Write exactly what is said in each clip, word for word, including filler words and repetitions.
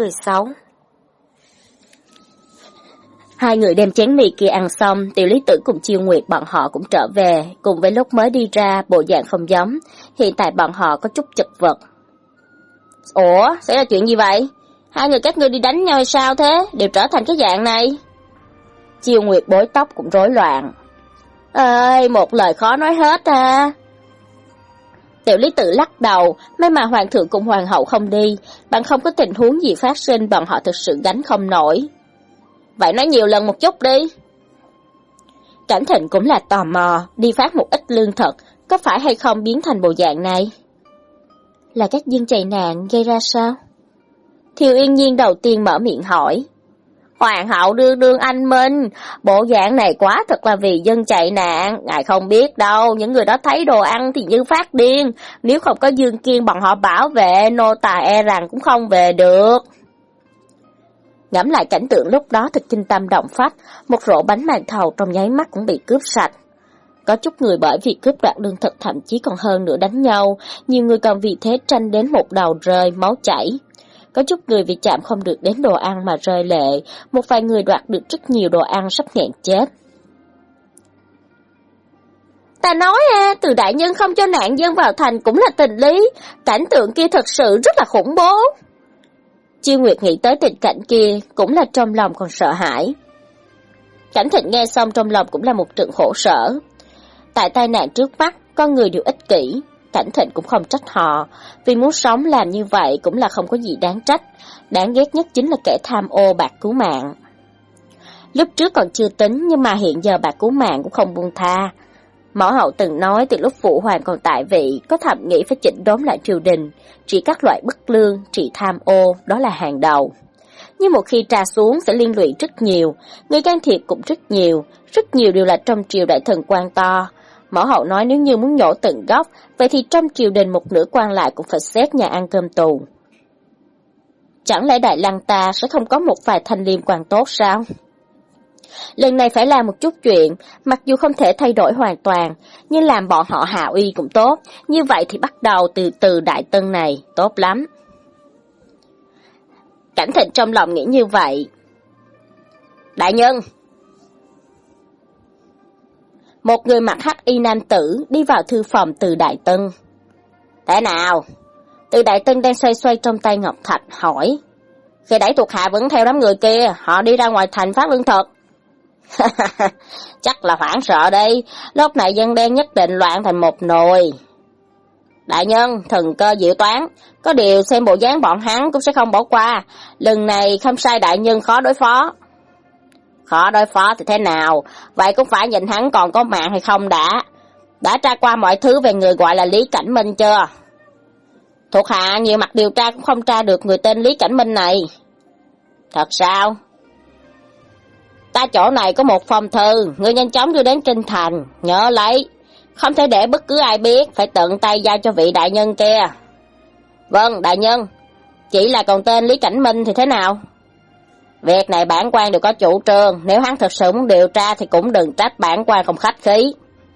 mười sáu. Hai người đem chén mì kia ăn xong, Tiểu Lý Tử cùng Chiêu Nguyệt bọn họ cũng trở về, cùng với lúc mới đi ra bộ dạng không giống, hiện tại bọn họ có chút chật vật. Ủa, xảy ra chuyện gì vậy? Hai người các ngươi đi đánh nhau hay sao thế, đều trở thành cái dạng này? Chiêu Nguyệt bối tóc cũng rối loạn. Ơi, một lời khó nói hết à. Tiểu Lý Tử lắc đầu, may mà hoàng thượng cùng hoàng hậu không đi, bằng không có tình huống gì phát sinh bọn họ thực sự gánh không nổi. Vậy nói nhiều lần một chút đi. Cảnh Thịnh cũng là tò mò, đi phát một ít lương thực, có phải hay không biến thành bộ dạng này? Là các dân chạy nạn gây ra sao? Thiều Yên Nhiên đầu tiên mở miệng hỏi. Hoàng hậu đương đương anh minh, bộ dạng này quá thật là vì dân chạy nạn, ngài không biết đâu, những người đó thấy đồ ăn thì như phát điên, nếu không có Dương Kiên bọn họ bảo vệ, nô tài e rằng cũng không về được. Ngẫm lại cảnh tượng lúc đó thật kinh tâm động phách, một rổ bánh màn thầu trong nháy mắt cũng bị cướp sạch. Có chút người bởi vì cướp đoạt lương thực thậm chí còn hơn nữa đánh nhau, nhiều người còn vì thế tranh đến một đầu rơi, máu chảy. Có chút người vì chạm không được đến đồ ăn mà rơi lệ, một vài người đoạt được rất nhiều đồ ăn sắp nghẹn chết. Ta nói à, từ đại nhân không cho nạn dân vào thành cũng là tình lý, cảnh tượng kia thật sự rất là khủng bố. Chiêu Nguyệt nghĩ tới tình cảnh kia, cũng là trong lòng còn sợ hãi. Cảnh Thịnh nghe xong trong lòng cũng là một trận khổ sở. Tại tai nạn trước mắt, con người đều ích kỷ, Cảnh Thịnh cũng không trách họ, vì muốn sống làm như vậy cũng là không có gì đáng trách, đáng ghét nhất chính là kẻ tham ô bạc cứu mạng. Lúc trước còn chưa tính, nhưng mà hiện giờ bạc cứu mạng cũng không buông tha. Mẫu hậu từng nói từ lúc phụ hoàng còn tại vị, có thầm nghĩ phải chỉnh đốn lại triều đình, trị các loại bất lương, trị tham ô, đó là hàng đầu. Nhưng một khi trà xuống sẽ liên lụy rất nhiều, người can thiệp cũng rất nhiều, rất nhiều đều là trong triều đại thần quan to. Mẫu hậu nói nếu như muốn nhổ từng gốc, vậy thì trong triều đình một nửa quan lại cũng phải xếp nhà ăn cơm tù. Chẳng lẽ Đại Lăng ta sẽ không có một vài thanh liêm quan tốt sao? Lần này phải làm một chút chuyện, mặc dù không thể thay đổi hoàn toàn, nhưng làm bọn họ hạ uy cũng tốt, như vậy thì bắt đầu từ từ Đại Tân này, tốt lắm. Cảnh Thịnh trong lòng nghĩ như vậy. Đại nhân! Một người mặc hắc y nam tử đi vào thư phòng Từ Đại Tân. Thế nào? Từ Đại Tân đang xoay xoay trong tay ngọc thạch hỏi. Khi đẩy thuộc hạ vẫn theo đám người kia, họ đi ra ngoài thành phát lương thực. Chắc là hoảng sợ đây, lúc này dân đen nhất định loạn thành một nồi. Đại nhân, thần cơ diệu toán, có điều xem bộ dáng bọn hắn cũng sẽ không bỏ qua, lần này không sai đại nhân khó đối phó. Khó đối phó thì thế nào, vậy cũng phải nhìn hắn còn có mạng hay không đã. Đã tra qua mọi thứ về người gọi là Lý Cảnh Minh chưa? Thuộc hạ nhiều mặt điều tra cũng không tra được người tên Lý Cảnh Minh này. Thật sao? Ta chỗ này có một phong thư, ngươi nhanh chóng đưa đến Kinh Thành, nhớ lấy. Không thể để bất cứ ai biết, phải tận tay giao cho vị đại nhân kia. Vâng, đại nhân. Chỉ là còn tên Lý Cảnh Minh thì thế nào? Việc này bản quan đều có chủ trương, nếu hắn thực sự muốn điều tra thì cũng đừng trách bản quan không khách khí.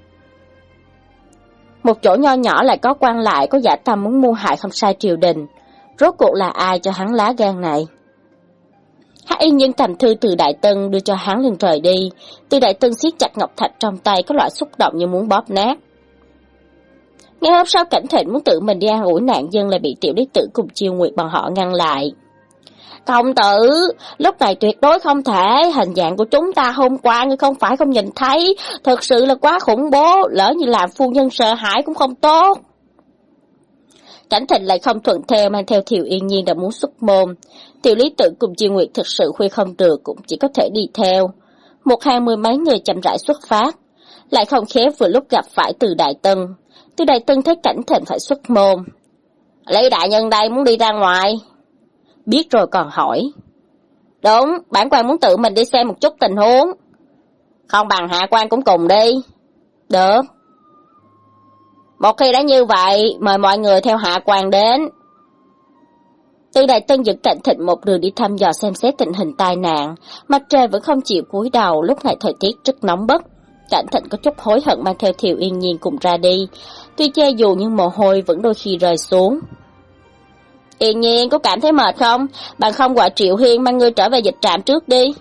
Một chỗ nho nhỏ lại có quan lại có dạ tâm muốn mưu hại không sai triều đình. Rốt cuộc là ai cho hắn lá gan này? Hắc Y Nhân cầm thư Từ Đại Tân đưa cho hắn lên trời đi. Từ Đại Tân siết chặt ngọc thạch trong tay, có loại xúc động như muốn bóp nát. Ngày hôm sau Cảnh Thịnh muốn tự mình đi an ủi nạn dân lại bị Tiểu Lý Tử cùng Chiêu Nguyệt bọn họ ngăn lại. Công tử, lúc này tuyệt đối không thể, hình dạng của chúng ta hôm qua ngươi không phải không nhìn thấy, thật sự là quá khủng bố, lỡ như làm phu nhân sợ hãi cũng không tốt. Cảnh Thịnh lại không thuận theo, mang theo Thiều Yên Nhiên đã muốn xuất môn. Tiểu Lý Tử cùng Chiêu Nguyệt thực sự khuya không được, cũng chỉ có thể đi theo. Một hàng mười mấy người chậm rãi xuất phát, lại không khéo vừa lúc gặp phải Từ Đại Tân. Từ Đại Tân thấy Cảnh Thịnh phải xuất môn. Lý đại nhân đây muốn đi ra ngoài. Biết rồi còn hỏi. Đúng, bản quan muốn tự mình đi xem một chút tình huống. Không bằng hạ quan cũng cùng đi. Được. Một khi đã như vậy, mời mọi người theo hạ quan đến. Từ Đại Tân dẫn Cảnh Thịnh một đường đi thăm dò xem xét tình hình tai nạn. Mặt trời vẫn không chịu cúi đầu, lúc này thời tiết rất nóng bức. Cảnh Thịnh có chút hối hận mang theo Thiều Yên Nhiên cùng ra đi. Tuy che dù nhưng mồ hôi vẫn đôi khi rơi xuống. Yên Nhiên, có cảm thấy mệt không? Bạn không gọi Triệu Hiên mang ngươi trở về dịch trạm trước đi.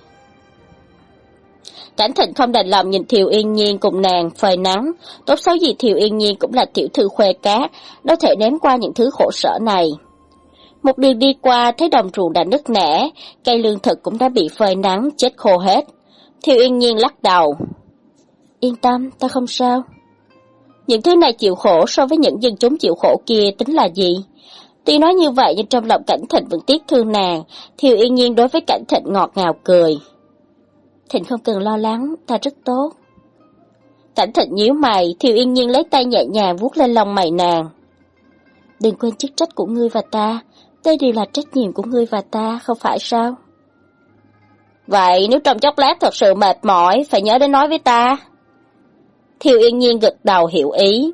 Cảnh Thịnh không đành lòng nhìn Thiều Yên Nhiên cùng nàng phơi nắng. Tốt xấu gì Thiều Yên Nhiên cũng là tiểu thư khuê cát, đâu thể ném qua những thứ khổ sở này. Một đường đi qua thấy đồng ruộng đã nứt nẻ, cây lương thực cũng đã bị phơi nắng chết khô hết. Thiều Yên Nhiên lắc đầu. Yên tâm, ta không sao. Những thứ này chịu khổ so với những dân chúng chịu khổ kia tính là gì? Tuy nói như vậy nhưng trong lòng Cảnh Thịnh vẫn tiếc thương nàng. Thiều Yên Nhiên đối với Cảnh Thịnh ngọt ngào cười. Thịnh không cần lo lắng, ta rất tốt. Cảnh Thịnh nhíu mày, Thiều Yên Nhiên lấy tay nhẹ nhàng vuốt lên lông mày nàng. Đừng quên chức trách của ngươi và ta, đây đều là trách nhiệm của ngươi và ta, không phải sao? Vậy nếu trong chốc lát thật sự mệt mỏi, phải nhớ đến nói với ta. Thiều Yên Nhiên gật đầu hiểu ý.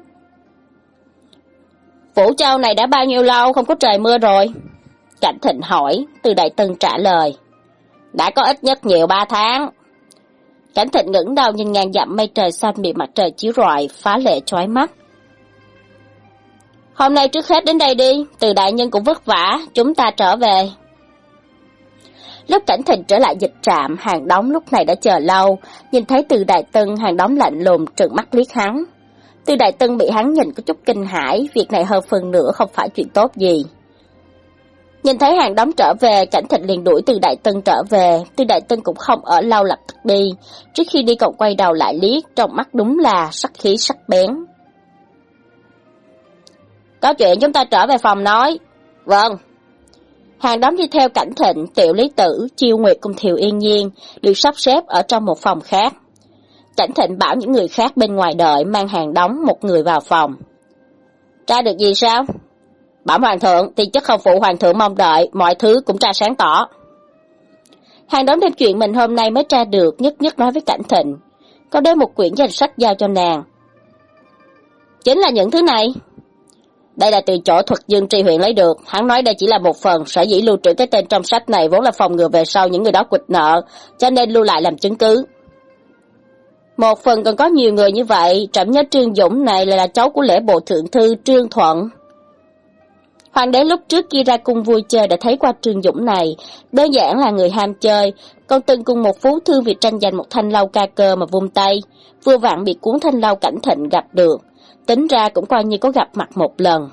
Vũ Châu này đã bao nhiêu lâu không có trời mưa rồi? Cảnh Thịnh hỏi, Từ Đại Tân trả lời. Đã có ít nhất nhiều ba tháng. Cảnh Thịnh ngẩng đầu nhìn ngàn dặm mây trời xanh bị mặt trời chiếu rọi, phá lệ chói mắt. Hôm nay trước hết đến đây đi, Từ đại nhân cũng vất vả, chúng ta trở về. Lúc Cảnh Thịnh trở lại dịch trạm, Hàng Đống lúc này đã chờ lâu, nhìn thấy Từ Đại Tân, Hàng Đống lạnh lùng trừng mắt liếc hắn. Từ Đại Tân bị hắn nhìn có chút kinh hãi, việc này hơn phần nữa không phải chuyện tốt gì. Nhìn thấy Hàng Đống trở về, Cảnh Thịnh liền đuổi Từ Đại Tân trở về. Từ Đại Tân cũng không ở lâu lập tức đi, trước khi đi còn quay đầu lại liếc, trong mắt đúng là sắc khí sắc bén. Có chuyện chúng ta trở về phòng nói. Vâng. Hàng Đống đi theo Cảnh Thịnh, Tiểu Lý Tử, Chiêu Nguyệt cùng Thiều Yên Nhiên được sắp xếp ở trong một phòng khác. Cảnh Thịnh bảo những người khác bên ngoài đợi, mang Hàng Đống một người vào phòng. Tra được gì sao? Bảo hoàng thượng, thì chất không phụ hoàng thượng mong đợi, mọi thứ cũng tra sáng tỏ. Hàng Đống đem chuyện mình hôm nay mới tra được, nhất nhất nói với Cảnh Thịnh. Có đem một quyển danh sách giao cho nàng. Chính là những thứ này. Đây là từ chỗ Thuật Dương tri huyện lấy được, hắn nói đây chỉ là một phần, sở dĩ lưu trữ cái tên trong sách này vốn là phòng ngừa về sau những người đó quỵt nợ, cho nên lưu lại làm chứng cứ. Một phần còn có nhiều người như vậy, trẫm nhớ Trương Dũng này là, là cháu của lễ bộ thượng thư Trương Thuận. Hoàng đế lúc trước kia ra cung vui chơi đã thấy qua Trương Dũng này, đơn giản là người ham chơi, còn từng cùng một phú thương vì tranh giành một thanh lâu ca cơ mà vung tay, vừa vặn bị cuốn thanh lâu Cảnh Thịnh gặp được, tính ra cũng coi như có gặp mặt một lần.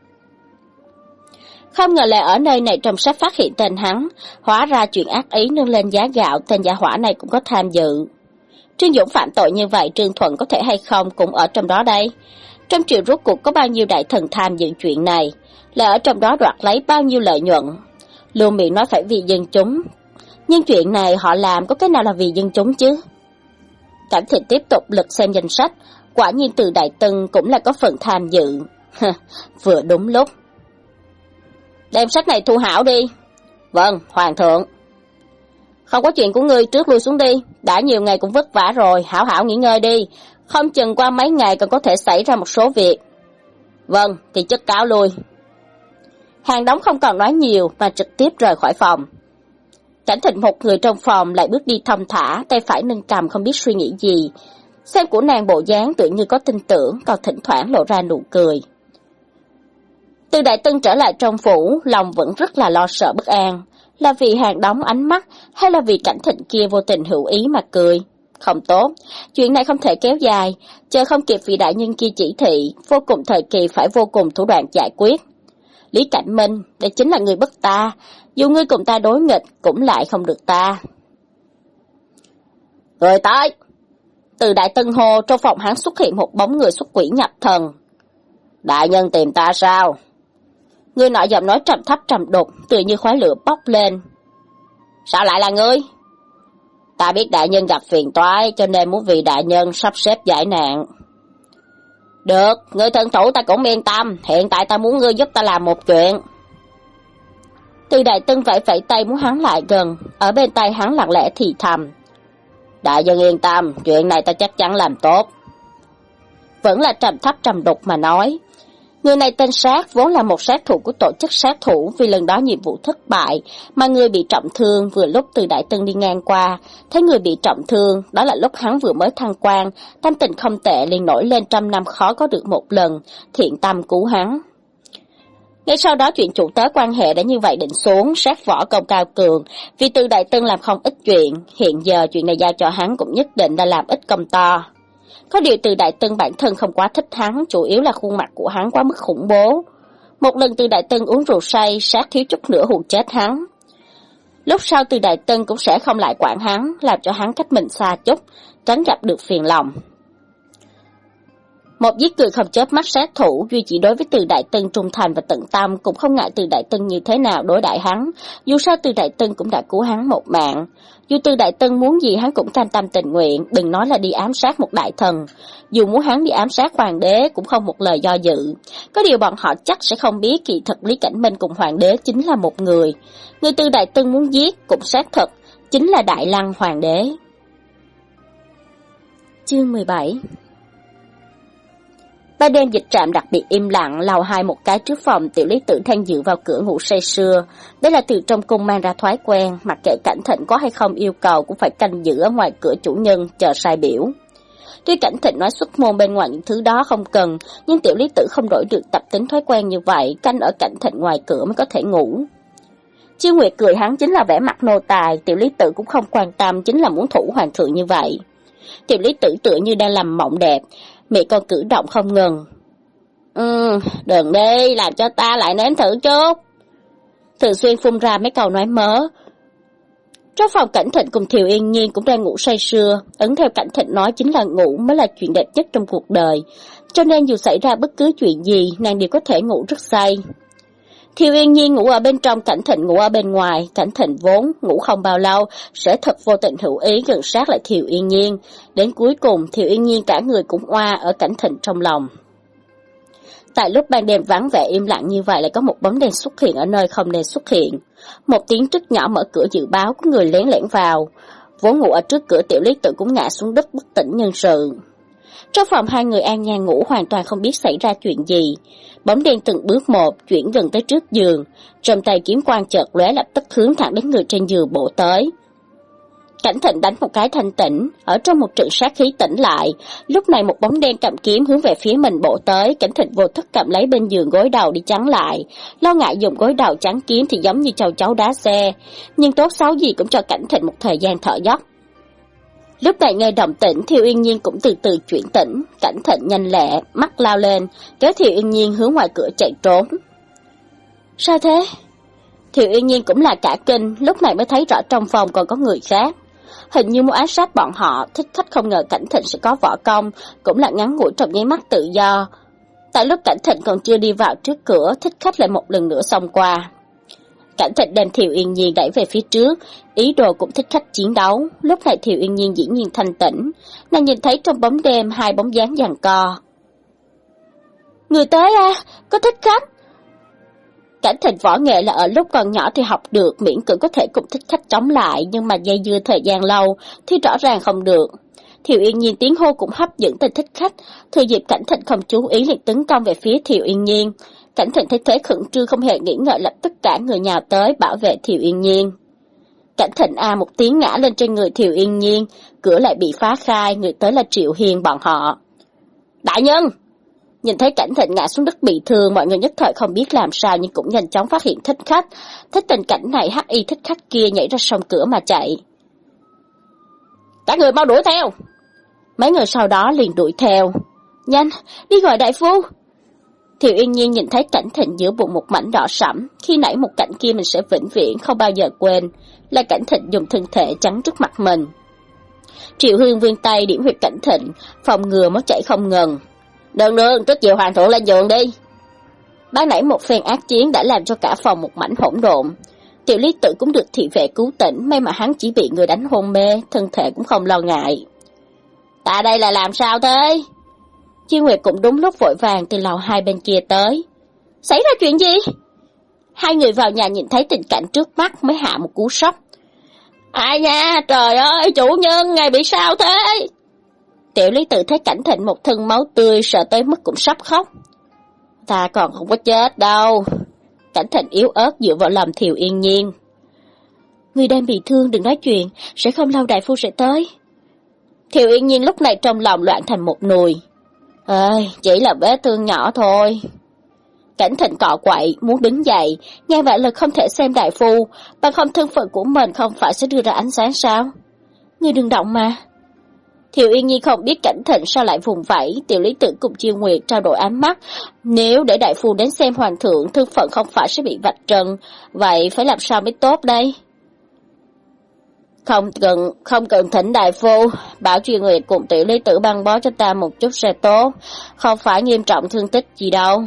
Không ngờ lại ở nơi này trong sách phát hiện tên hắn, hóa ra chuyện ác ý nâng lên giá gạo, tên gia hỏa này cũng có tham dự. Trương Dũng phạm tội như vậy, Trương Thuận có thể hay không cũng ở trong đó đây. Trong triều rốt cuộc có bao nhiêu đại thần tham dự chuyện này, là ở trong đó đoạt lấy bao nhiêu lợi nhuận. Luôn miệng nói phải vì dân chúng, nhưng chuyện này họ làm có cái nào là vì dân chúng chứ? Cảnh Thịnh tiếp tục lật xem danh sách, quả nhiên Từ Đại Tân cũng là có phần tham dự. Vừa đúng lúc. Đem sách này thu hảo đi. Vâng, hoàng thượng. Không có chuyện của ngươi, trước lui xuống đi, đã nhiều ngày cũng vất vả rồi, hảo hảo nghỉ ngơi đi, không chừng qua mấy ngày còn có thể xảy ra một số việc. Vâng, thì chất cáo lui. Hàng Đống không còn nói nhiều mà trực tiếp rời khỏi phòng. Cảnh Thịnh một người trong phòng lại bước đi thong thả, tay phải nâng cằm không biết suy nghĩ gì. Xem của nàng bộ dáng tự như có tin tưởng, còn thỉnh thoảng lộ ra nụ cười. Từ Đại Tân trở lại trong phủ, lòng vẫn rất là lo sợ bất an. Là vì Hàng Đống ánh mắt, hay là vì Cảnh Thịnh kia vô tình hữu ý mà cười? Không tốt, chuyện này không thể kéo dài, chờ không kịp vị đại nhân kia chỉ thị, vô cùng thời kỳ phải vô cùng thủ đoạn giải quyết. Lý Cảnh Minh, đây chính là người bất ta, dù ngươi cùng ta đối nghịch, cũng lại không được ta. Người tới! Từ Đại Tân hô, trong phòng hắn xuất hiện một bóng người xuất quỷ nhập thần. Đại nhân tìm ta sao? Người nọ giọng nói trầm thấp trầm đục, tựa như khói lửa bốc lên. Sao lại là ngươi? Ta biết đại nhân gặp phiền toái, cho nên muốn vì đại nhân sắp xếp giải nạn. Được, ngươi thân thủ ta cũng yên tâm, hiện tại ta muốn ngươi giúp ta làm một chuyện. Từ Đại Tân vẫy vẫy tay muốn hắn lại gần, ở bên tay hắn lặng lẽ thì thầm. Đại nhân yên tâm, chuyện này ta chắc chắn làm tốt. Vẫn là trầm thấp trầm đục mà nói. Người này tên Sát, vốn là một sát thủ của tổ chức sát thủ, vì lần đó nhiệm vụ thất bại mà người bị trọng thương. Vừa lúc Từ Đại Tân đi ngang qua, thấy người bị trọng thương, đó là lúc hắn vừa mới thăng quan, tâm tình không tệ liền nổi lên trăm năm khó có được một lần, thiện tâm cứu hắn. Ngay sau đó chuyện chủ tớ quan hệ đã như vậy định xuống, sát võ công cao cường, vì Từ Đại Tân làm không ít chuyện, hiện giờ chuyện này giao cho hắn cũng nhất định là làm ít công to. Có điều Từ Đại Tân bản thân không quá thích hắn, chủ yếu là khuôn mặt của hắn quá mức khủng bố. Một lần Từ Đại Tân uống rượu say, sát thiếu chút nữa hù chết hắn. Lúc sau Từ Đại Tân cũng sẽ không lại quản hắn, làm cho hắn cách mình xa chút, tránh gặp được phiền lòng. Một giết người không chớp mắt sát thủ, duy chỉ đối với Từ Đại Tân trung thành và tận tâm, cũng không ngại Từ Đại Tân như thế nào đối đãi hắn, dù sao Từ Đại Tân cũng đã cứu hắn một mạng. Dù Từ Đại Tân muốn gì hắn cũng cam tâm tình nguyện, đừng nói là đi ám sát một đại thần, dù muốn hắn đi ám sát hoàng đế cũng không một lời do dự. Có điều bọn họ chắc sẽ không biết kỳ thực Lý Cảnh Minh cùng hoàng đế chính là một người. Người Từ Đại Tân muốn giết cũng xác thực, chính là Đại Lăng hoàng đế. Chương mười bảy. Ban đêm dịch trạm đặc biệt im lặng, lầu hai một cái trước phòng, Tiểu Lý Tử đang dựa vào cửa ngủ say sưa. Đây là từ trong cung mang ra thói quen, mặc kệ Cảnh Thịnh có hay không yêu cầu cũng phải canh giữ ở ngoài cửa chủ nhân, chờ sai biểu. Tuy Cảnh Thịnh nói xuất môn bên ngoài những thứ đó không cần, nhưng Tiểu Lý Tử không đổi được tập tính thói quen như vậy, canh ở Cảnh Thịnh ngoài cửa mới có thể ngủ. Chiêu Nguyệt cười hắn chính là vẻ mặt nô tài, Tiểu Lý Tử cũng không quan tâm, chính là muốn thủ hoàng thượng như vậy. Tiểu Lý Tử tựa như đang làm mộng đẹp, miệng còn cử động không ngừng. Ừ, đừng đi, làm cho ta lại nếm thử chút. Thường xuyên phun ra mấy câu nói mớ. Trong phòng Cảnh Thịnh cùng Thiều Yên Nhiên cũng đang ngủ say sưa, ấn theo Cảnh Thịnh nói chính là ngủ mới là chuyện đẹp nhất trong cuộc đời, cho nên dù xảy ra bất cứ chuyện gì, nàng đều có thể ngủ rất say. Thiều Yên Nhiên ngủ ở bên trong, Cảnh Thịnh ngủ ở bên ngoài. Cảnh Thịnh vốn ngủ không bao lâu, sẽ thật vô tình hữu ý gần sát lại Thiều Yên Nhiên. Đến cuối cùng, Thiều Yên Nhiên cả người cũng oa ở Cảnh Thịnh trong lòng. Tại lúc ban đêm vắng vẻ im lặng như vậy lại có một bóng đèn xuất hiện ở nơi không nên xuất hiện. Một tiếng trích nhỏ mở cửa dự báo có người lén lẻn vào. Vốn ngủ ở trước cửa Tiểu Lý Tử cũng ngã xuống đất bất tỉnh nhân sự. Trong phòng hai người an nhàn ngủ hoàn toàn không biết xảy ra chuyện gì. Bóng đen từng bước một chuyển gần tới trước giường, trong tay kiếm quang chợt lóe lập tức hướng thẳng đến người trên giường bổ tới. Cảnh Thịnh đánh một cái thanh tỉnh, ở trong một trận sát khí tỉnh lại, lúc này một bóng đen cầm kiếm hướng về phía mình bổ tới, Cảnh Thịnh vô thức cầm lấy bên giường gối đầu đi chắn lại, lo ngại dùng gối đầu chắn kiếm thì giống như châu chấu đá xe, nhưng tốt xấu gì cũng cho Cảnh Thịnh một thời gian thở dốc. Lúc này nghe động tĩnh, Thiều Yên Nhiên cũng từ từ chuyển tỉnh, Cảnh Thịnh nhanh lẹ, mắt lao lên, kéo Thiều Yên Nhiên hướng ngoài cửa chạy trốn. Sao thế? Thiều Yên Nhiên cũng là cả kinh, lúc này mới thấy rõ trong phòng còn có người khác. Hình như muốn ám sát bọn họ, Thích Khách không ngờ Cảnh Thịnh sẽ có võ công, cũng là ngắn ngủi trong nháy mắt tự do. Tại lúc Cảnh Thịnh còn chưa đi vào trước cửa, Thích Khách lại một lần nữa xông qua. Cảnh Thịnh đem Thiều Yên Nhiên đẩy về phía trước, ý đồ cũng Thích Khách chiến đấu. Lúc này Thiều Yên Nhiên dĩ nhiên thanh tỉnh, nàng nhìn thấy trong bóng đêm hai bóng dáng giằng co. Người tới à, có Thích Khách. Cảnh Thịnh võ nghệ là ở lúc còn nhỏ thì học được, miễn cưỡng có thể cùng Thích Khách chống lại, nhưng mà dây dưa thời gian lâu thì rõ ràng không được. Thiều Yên Nhiên tiếng hô cũng hấp dẫn tên Thích Khách, thừa dịp Cảnh Thịnh không chú ý liền tấn công về phía Thiều Yên Nhiên. Cảnh Thịnh thấy thế khẩn trương không hề nghĩ ngợi, lập tức cả người nhào tới bảo vệ Thiều Yên Nhiên. Cảnh Thịnh a một tiếng ngã lên trên người Thiều Yên Nhiên, cửa lại bị phá khai, người tới là Triệu Hiền bọn họ. Đại nhân! Nhìn thấy Cảnh Thịnh ngã xuống đất bị thương, mọi người nhất thời không biết làm sao nhưng cũng nhanh chóng phát hiện Thích Khách. Thích tình cảnh này, hắc y Thích Khách kia nhảy ra sông cửa mà chạy. Các người mau đuổi theo! Mấy người sau đó liền đuổi theo. Nhanh, đi gọi đại phu! Thiều Yên Nhiên nhìn thấy Cảnh Thịnh giữa bụng một mảnh đỏ sẫm, khi nãy một cảnh kia mình sẽ vĩnh viễn không bao giờ quên, là Cảnh Thịnh dùng thân thể chắn trước mặt mình. Triệu Hương vươn tay điểm huyệt Cảnh Thịnh, phòng ngừa máu chảy không ngừng. Đừng đừng, trước chiều hoàng thượng lên giường đi. Ban nãy một phen ác chiến đã làm cho cả phòng một mảnh hỗn độn. Tiểu Lý Tử cũng được thị vệ cứu tỉnh, may mà hắn chỉ bị người đánh hôn mê, thân thể cũng không lo ngại. Ta đây là làm sao thế? Chi Nguyệt cũng đúng lúc vội vàng từ lầu hai bên kia tới. Xảy ra chuyện gì? Hai người vào nhà nhìn thấy tình cảnh trước mắt mới hạ một cú sốc. Ai nha, trời ơi, chủ nhân, ngài bị sao thế? Tiểu Lý Tử thấy Cảnh Thịnh một thân máu tươi, sợ tới mức cũng sắp khóc. Ta còn không có chết đâu. Cảnh Thịnh yếu ớt dựa vào lòng Thiều Yên Nhiên. Người đang bị thương đừng nói chuyện, sẽ không lâu đại phu sẽ tới. Thiều Yên Nhiên lúc này trong lòng loạn thành một nùi. Ơi, chỉ là vết thương nhỏ thôi. Cảnh Thịnh cọ quậy, muốn đứng dậy, nghe vậy là không thể xem đại phu, bằng không thân phận của mình không phải sẽ đưa ra ánh sáng sao? Ngươi đừng động mà. Thiệu Yên Nhi không biết Cảnh Thịnh sao lại vùng vẫy, Tiểu Lý Tử cùng Chiêu Nguyệt trao đổi ánh mắt. Nếu để đại phu đến xem hoàng thượng, thân phận không phải sẽ bị vạch trần, vậy phải làm sao mới tốt đây? Không cần, không cần thỉnh đại phu, bảo Chiêu Nguyệt cùng Tiểu Lý Tử băng bó cho ta một chút sẽ tốt, không phải nghiêm trọng thương tích gì đâu.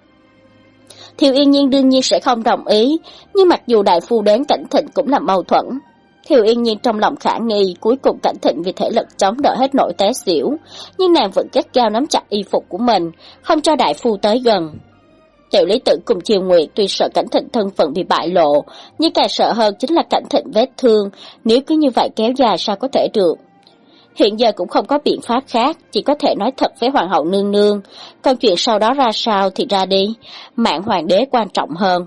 Thiệu Yên Nhiên đương nhiên sẽ không đồng ý, nhưng mặc dù đại phu đến Cảnh Thịnh cũng là mâu thuẫn. Thiệu Yên Nhiên trong lòng khả nghi, cuối cùng Cảnh Thịnh vì thể lực chống đỡ hết nỗi té xỉu, nhưng nàng vẫn gắt gao nắm chặt y phục của mình, không cho đại phu tới gần. Tiểu Lý Tử cùng Chiêu Nguyệt tuy sợ Cảnh Thịnh thân phận bị bại lộ, nhưng càng sợ hơn chính là Cảnh Thịnh vết thương, nếu cứ như vậy kéo dài sao có thể được. Hiện giờ cũng không có biện pháp khác, chỉ có thể nói thật với hoàng hậu nương nương, còn chuyện sau đó ra sao thì ra đi, mạng hoàng đế quan trọng hơn.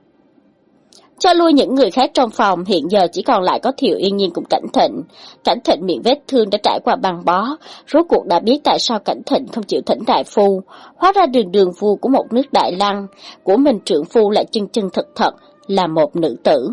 Cho lui những người khác trong phòng, hiện giờ chỉ còn lại có Thiệu Yên Nhiên cùng Cảnh Thịnh. Cảnh Thịnh miệng vết thương đã trải qua băng bó, rốt cuộc đã biết tại sao Cảnh Thịnh không chịu thỉnh đại phu, hóa ra đường đường vua của một nước Đại Lăng, của mình trưởng phu lại chân chân thật thật là một nữ tử.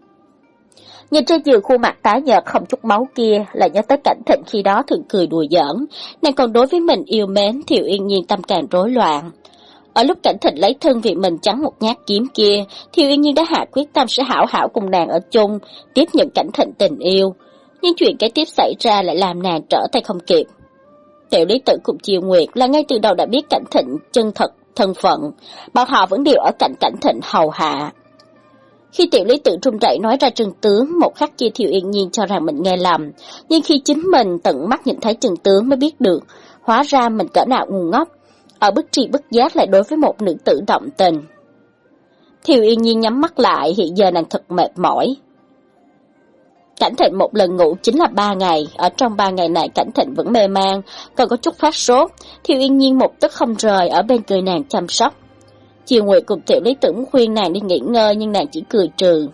Nhìn trên giường khuôn mặt tái nhợt không chút máu kia, là nhớ tới Cảnh Thịnh khi đó thường cười đùa giỡn, nàng còn đối với mình yêu mến, Thiệu Yên Nhiên tâm càng rối loạn. Ở lúc Cảnh Thịnh lấy thân vì mình chắn một nhát kiếm kia, Thiệu Yên Nhiên đã hạ quyết tâm sẽ hảo hảo cùng nàng ở chung, tiếp nhận Cảnh Thịnh tình yêu. Nhưng chuyện kế tiếp xảy ra lại làm nàng trở tay không kịp. Tiểu Lý Tử cùng Chiêu Nguyệt là ngay từ đầu đã biết Cảnh Thịnh chân thật, thân phận, bọn họ vẫn đều ở cạnh Cảnh Thịnh hầu hạ. Khi Tiểu Lý Tử run rẩy nói ra chân tướng, một khắc kia Thiệu Yên Nhiên cho rằng mình nghe lầm, nhưng khi chính mình tận mắt nhìn thấy chân tướng mới biết được, hóa ra mình cỡ nào ngu ngốc, ở bất tri bất giác lại đối với một nữ tử động tình. Thiệu Yên Nhiên nhắm mắt lại, hiện giờ nàng thật mệt mỏi. Cảnh Thịnh một lần ngủ chính là ba ngày, ở trong ba ngày này Cảnh Thịnh vẫn mê man, còn có chút phát sốt, Thiệu Yên Nhiên một tức không rời ở bên người nàng chăm sóc. Chiều Nguyệt cùng Tiểu Lý Tử khuyên nàng đi nghỉ ngơi nhưng nàng chỉ cười trừ.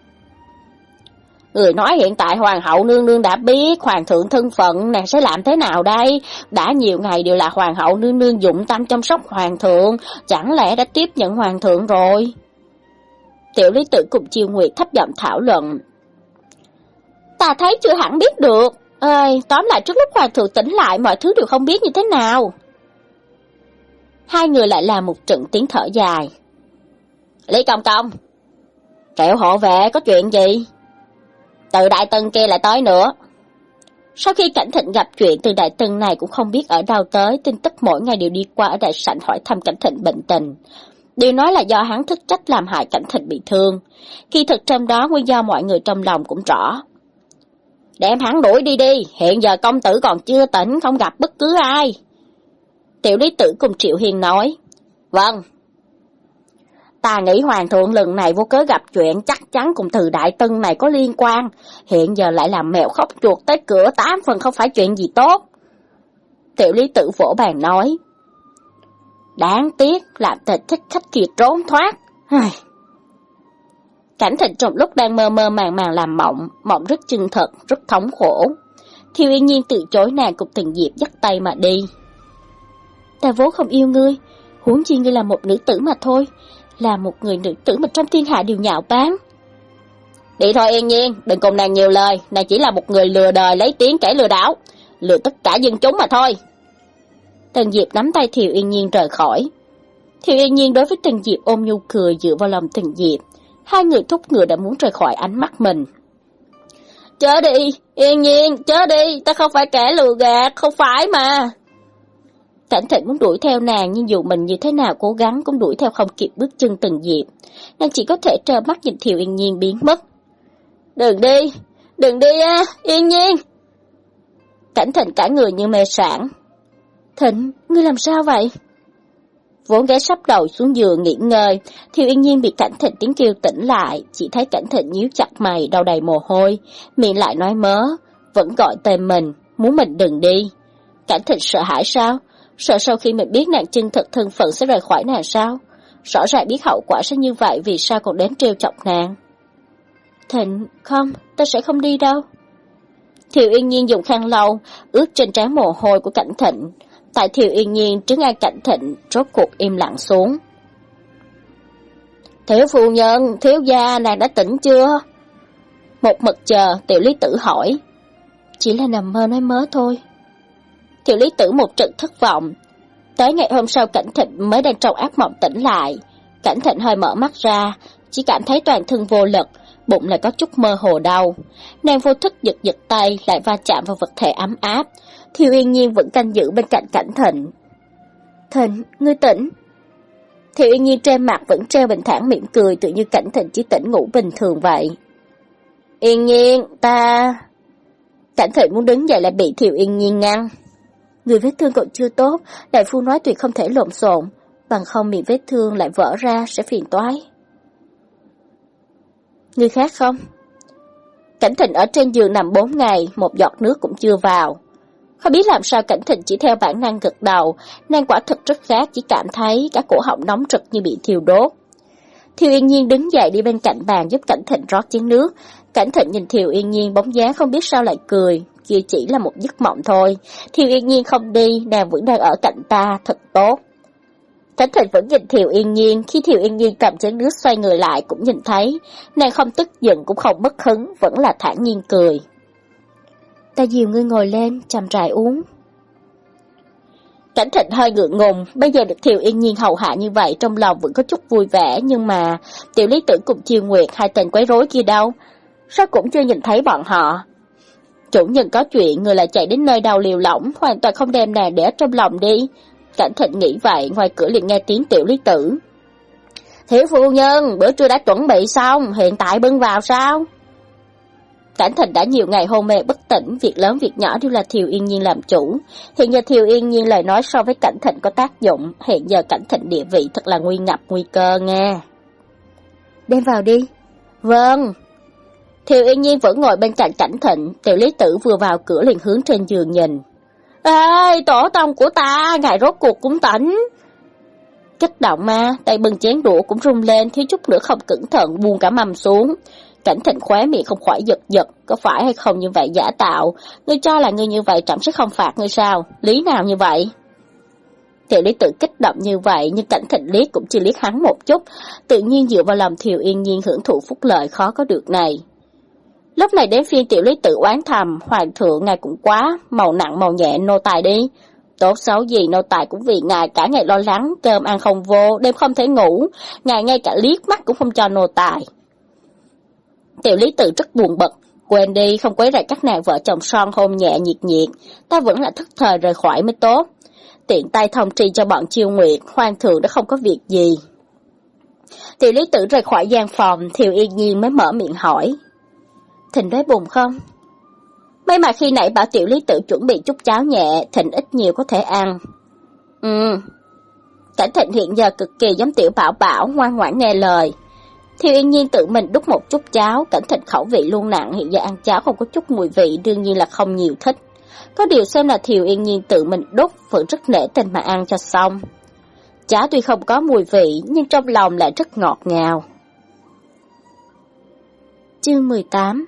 Người nói hiện tại hoàng hậu nương nương đã biết hoàng thượng thân phận, nàng sẽ làm thế nào đây? Đã nhiều ngày đều là hoàng hậu nương nương dụng tâm chăm sóc hoàng thượng, chẳng lẽ đã tiếp nhận hoàng thượng rồi? Tiểu Lý Tử cùng Chiêu Nguyệt thấp giọng thảo luận. Ta thấy chưa hẳn biết được. Ơi, tóm lại trước lúc hoàng thượng tỉnh lại mọi thứ đều không biết như thế nào. Hai người lại làm một trận tiếng thở dài. Lý Công Công, Triệu hộ vệ có chuyện gì? Từ Đại Tân kia lại tới nữa. Sau khi Cảnh Thịnh gặp chuyện, từ Đại Tân này cũng không biết ở đâu tới, tin tức mỗi ngày đều đi qua ở đại sảnh hỏi thăm Cảnh Thịnh bệnh tình. Điều nói là do hắn thức trách làm hại Cảnh Thịnh bị thương. Khi thực trong đó nguyên do mọi người trong lòng cũng rõ. Đem hắn đuổi đi đi, hiện giờ công tử còn chưa tỉnh, không gặp bất cứ ai. Tiểu Lý Tử cùng Triệu Hiền nói. Vâng. Ta nghĩ hoàng thượng lần này vô cớ gặp chuyện chắc chắn cùng Từ Đại Tân này có liên quan. Hiện giờ lại làm mèo khóc chuột tới cửa, tám phần không phải chuyện gì tốt. Tiểu Lý Tử vỗ bàn nói. Đáng tiếc, làm tịch thích khách kia trốn thoát. Cảnh Thịnh trong lúc đang mơ mơ màng màng làm mộng, mộng rất chân thật, rất thống khổ. Thiệu Yên Nhiên từ chối nàng cùng Từng Diệp dắt tay mà đi. Ta vốn không yêu ngươi, huống chi ngươi là một nữ tử mà thôi, là một người nữ tử mà trong thiên hạ đều nhạo báng. Đi thôi Yên Nhiên, đừng cùng nàng nhiều lời, nàng chỉ là một người lừa đời lấy tiếng kẻ lừa đảo, lừa tất cả dân chúng mà thôi. Tần Diệp nắm tay Thiệu Yên Nhiên rời khỏi. Thiệu Yên Nhiên đối với Tần Diệp ôm nhu cười dựa vào lòng Tần Diệp, hai người thúc ngựa đã muốn rời khỏi ánh mắt mình. Chớ đi, Yên Nhiên, chớ đi, ta không phải kẻ lừa gạt, không phải mà. Cảnh Thịnh muốn đuổi theo nàng nhưng dù mình như thế nào cố gắng cũng đuổi theo không kịp bước chân Tần Diệp. Nàng chỉ có thể trơ mắt nhìn Thiệu Yên Nhiên biến mất. Đừng đi, đừng đi á, Yên Nhiên. Cảnh Thịnh cả người như mê sảng. Thịnh, ngươi làm sao vậy? Vốn ghé sắp đầu xuống giường nghỉ ngơi, Thiệu Yên Nhiên bị Cảnh Thịnh tiếng kêu tỉnh lại, chỉ thấy Cảnh Thịnh nhíu chặt mày, đầu đầy mồ hôi, miệng lại nói mớ, vẫn gọi tên mình, muốn mình đừng đi. Cảnh Thịnh sợ hãi sao? Sợ sau khi mình biết nàng chân thật thân phận sẽ rời khỏi nàng sao? Rõ ràng biết hậu quả sẽ như vậy, vì sao còn đến trêu chọc nàng? Thịnh, không, ta sẽ không đi đâu. Thiệu Yên Nhiên dùng khăn lau, ướt trên trán mồ hôi của Cảnh Thịnh. Tại Thiệu Yên Nhiên trấn an Cảnh Thịnh, rốt cuộc im lặng xuống. Thiếu phu nhân, thiếu gia nàng đã tỉnh chưa? Một mực chờ, Tiểu Lý Tử hỏi. Chỉ là nằm mơ nói mớ thôi. Tiểu Lý Tử một trận thất vọng. Tới ngày hôm sau Cảnh Thịnh mới đang trong ác mộng tỉnh lại. Cảnh Thịnh hơi mở mắt ra, chỉ cảm thấy toàn thân vô lực, bụng lại có chút mơ hồ đau. Nàng vô thức giật giật tay, lại va chạm vào vật thể ấm áp. Thiêu Yên Nhiên vẫn canh giữ bên cạnh Cảnh Thịnh. Thịnh, ngươi tỉnh. Thiêu Yên Nhiên trên mặt vẫn treo bình thản mỉm cười, tự như Cảnh Thịnh chỉ tỉnh ngủ bình thường vậy. Yên Nhiên, ta... Cảnh Thịnh muốn đứng dậy lại bị Thiêu Yên Nhiên ngăn. Người vết thương còn chưa tốt, đại phu nói tuyệt không thể lộn xộn, bằng không miệng vết thương lại vỡ ra sẽ phiền toái. Người khác không? Cảnh Thịnh ở trên giường nằm bốn ngày, một giọt nước cũng chưa vào. Không biết làm sao Cảnh Thịnh chỉ theo bản năng gật đầu, nàng quả thực rất khác, chỉ cảm thấy cả cổ họng nóng rực như bị thiêu đốt. Thiêu Yên Nhiên đứng dậy đi bên cạnh bàn giúp Cảnh Thịnh rót chén nước. Cảnh Thịnh nhìn Thiêu Yên Nhiên bóng dáng không biết sao lại cười, kia chỉ là một giấc mộng thôi. Thiêu Yên Nhiên không đi, nàng vẫn đang ở cạnh ta, thật tốt. Cảnh Thịnh vẫn nhìn Thiêu Yên Nhiên, khi Thiêu Yên Nhiên cầm chén nước xoay người lại cũng nhìn thấy, nàng không tức giận cũng không mất hứng, vẫn là thản nhiên cười. Ta dìu ngươi ngồi lên, chậm rãi uống. Cảnh Thịnh hơi ngượng ngùng, bây giờ được Thiêu Yên Nhiên hầu hạ như vậy trong lòng vẫn có chút vui vẻ, nhưng mà Tiểu Lý Tử cùng Chiêu Nguyệt hai tên quấy rối kia đâu, sao cũng chưa nhìn thấy bọn họ. Chủ nhân có chuyện, người lại chạy đến nơi đầu liều lỏng, hoàn toàn không đem nàng để trong lòng đi. Cảnh Thịnh nghĩ vậy, ngoài cửa liền nghe tiếng Tiểu Lý Tử. Thiếu phu nhân, bữa trưa đã chuẩn bị xong, hiện tại bưng vào sao? Cảnh Thịnh đã nhiều ngày hôn mê bất tỉnh, việc lớn việc nhỏ đều là Thiêu Yên Nhiên làm chủ. Hiện giờ Thiêu Yên Nhiên lời nói so với Cảnh Thịnh có tác dụng, hiện giờ Cảnh Thịnh địa vị thật là nguy ngập nguy cơ nghe. Đem vào đi. Vâng. Thiêu Yên Nhiên vẫn ngồi bên cạnh Cảnh Thịnh, Tiểu Lý Tử vừa vào cửa liền hướng trên giường nhìn. Ê, tổ tông của ta, ngài rốt cuộc cũng tỉnh. Kích động mà, tay bưng chén đũa cũng rung lên, thiếu chút nữa không cẩn thận buông cả mâm xuống. Cảnh Thịnh khóe miệng không khỏi giật giật, có phải hay không như vậy giả tạo, ngươi cho là ngươi như vậy trẫm sẽ không phạt ngươi sao, lý nào như vậy? Tiểu Lý Tử kích động như vậy, nhưng Cảnh Thịnh liếc cũng chỉ liếc hắn một chút, tự nhiên dựa vào lòng Thiều Yên Nhiên hưởng thụ phúc lợi khó có được này. Lúc này đến phiên Tiểu Lý Tử oán thầm, hoàng thượng ngài cũng quá, màu nặng màu nhẹ nô tài đi. Tốt xấu gì nô tài cũng vì ngài cả ngày lo lắng, cơm ăn không vô, đêm không thể ngủ, ngài ngay cả liếc mắt cũng không cho nô tài. Tiểu Lý Tử rất buồn bực, quên đi, không quấy rầy các nàng vợ chồng son hôn nhẹ nhiệt nhiệt, ta vẫn là thức thời rời khỏi mới tốt. Tiện tay thông tri cho bọn Chiêu Nguyệt, hoàng thượng đã không có việc gì. Tiểu Lý Tử rời khỏi gian phòng, Thiều Yên Nhiên mới mở miệng hỏi. Thịnh đói bụng không? May mà khi nãy bảo Tiểu Lý Tử chuẩn bị chút cháo nhẹ, Thịnh ít nhiều có thể ăn. Ừ. Cảnh Thịnh hiện giờ cực kỳ giống Tiểu Bảo Bảo, ngoan ngoãn nghe lời. Thiều Yên Nhiên tự mình đút một chút cháo, Cảnh Thịnh khẩu vị luôn nặng, hiện giờ ăn cháo không có chút mùi vị, đương nhiên là không nhiều thích. Có điều xem là Thiều Yên Nhiên tự mình đút, vẫn rất nể tình mà ăn cho xong. Cháo tuy không có mùi vị, nhưng trong lòng lại rất ngọt ngào. Chương mười tám.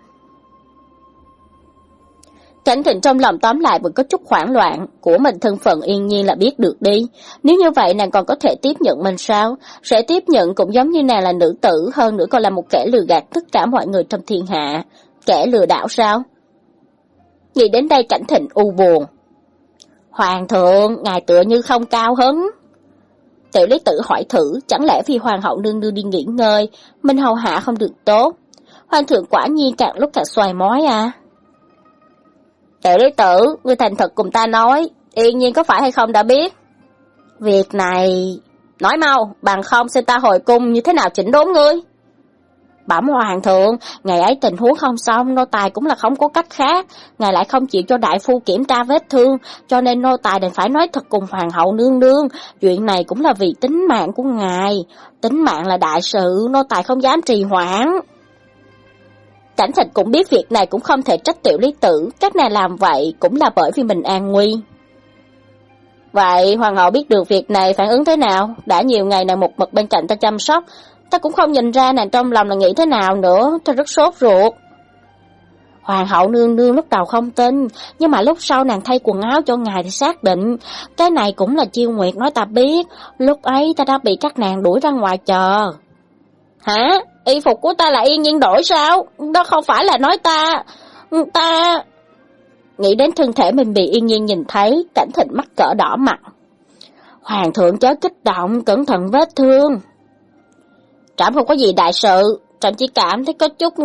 Cảnh Thịnh trong lòng tóm lại vẫn có chút hoảng loạn, của mình thân phận Yên Nhiên là biết được đi. Nếu như vậy nàng còn có thể tiếp nhận mình sao? Sẽ tiếp nhận cũng giống như nàng là nữ tử, hơn nữa còn là một kẻ lừa gạt tất cả mọi người trong thiên hạ. Kẻ lừa đảo sao? Nghĩ đến đây Cảnh Thịnh u buồn. Hoàng thượng, ngài tựa như không cao hứng. Tiểu Lý Tử hỏi thử, chẳng lẽ vì hoàng hậu nương nương đi nghỉ ngơi, mình hầu hạ không được tốt? Hoàng thượng quả nhiên càng lúc càng xoài mói à? Tiểu Lý Tử, ngươi thành thật cùng ta nói, Yên Nhiên có phải hay không đã biết? Việc này... Nói mau, bằng không xem ta hồi cung như thế nào chỉnh đốn ngươi. Bẩm hoàng thượng, ngày ấy tình huống không xong, nô tài cũng là không có cách khác. Ngài lại không chịu cho đại phu kiểm tra vết thương, cho nên nô tài đành phải nói thật cùng hoàng hậu nương nương. Chuyện này cũng là vì tính mạng của ngài. Tính mạng là đại sự, nô tài không dám trì hoãn. Cảnh Thịnh cũng biết việc này cũng không thể trách Tiểu Lý Tử, các nàng làm vậy cũng là bởi vì mình an nguy. Vậy hoàng hậu biết được việc này phản ứng thế nào? Đã nhiều ngày nàng một mực bên cạnh ta chăm sóc, ta cũng không nhìn ra nàng trong lòng là nghĩ thế nào nữa, ta rất sốt ruột. Hoàng hậu nương nương lúc đầu không tin, nhưng mà lúc sau nàng thay quần áo cho ngài thì xác định, cái này cũng là Chiêu Nguyệt nói ta biết, lúc ấy ta đã bị các nàng đuổi ra ngoài chờ. Hả? Y phục của ta là Yên Nhiên đổi sao? Đó không phải là nói ta... Ta... Nghĩ đến thân thể mình bị Yên Nhiên nhìn thấy, Cảnh Thịnh mắt cỡ đỏ mặt. Hoàng thượng chớ kích động, cẩn thận vết thương. Trẫm không có gì đại sự, trẫm chỉ cảm thấy có chút...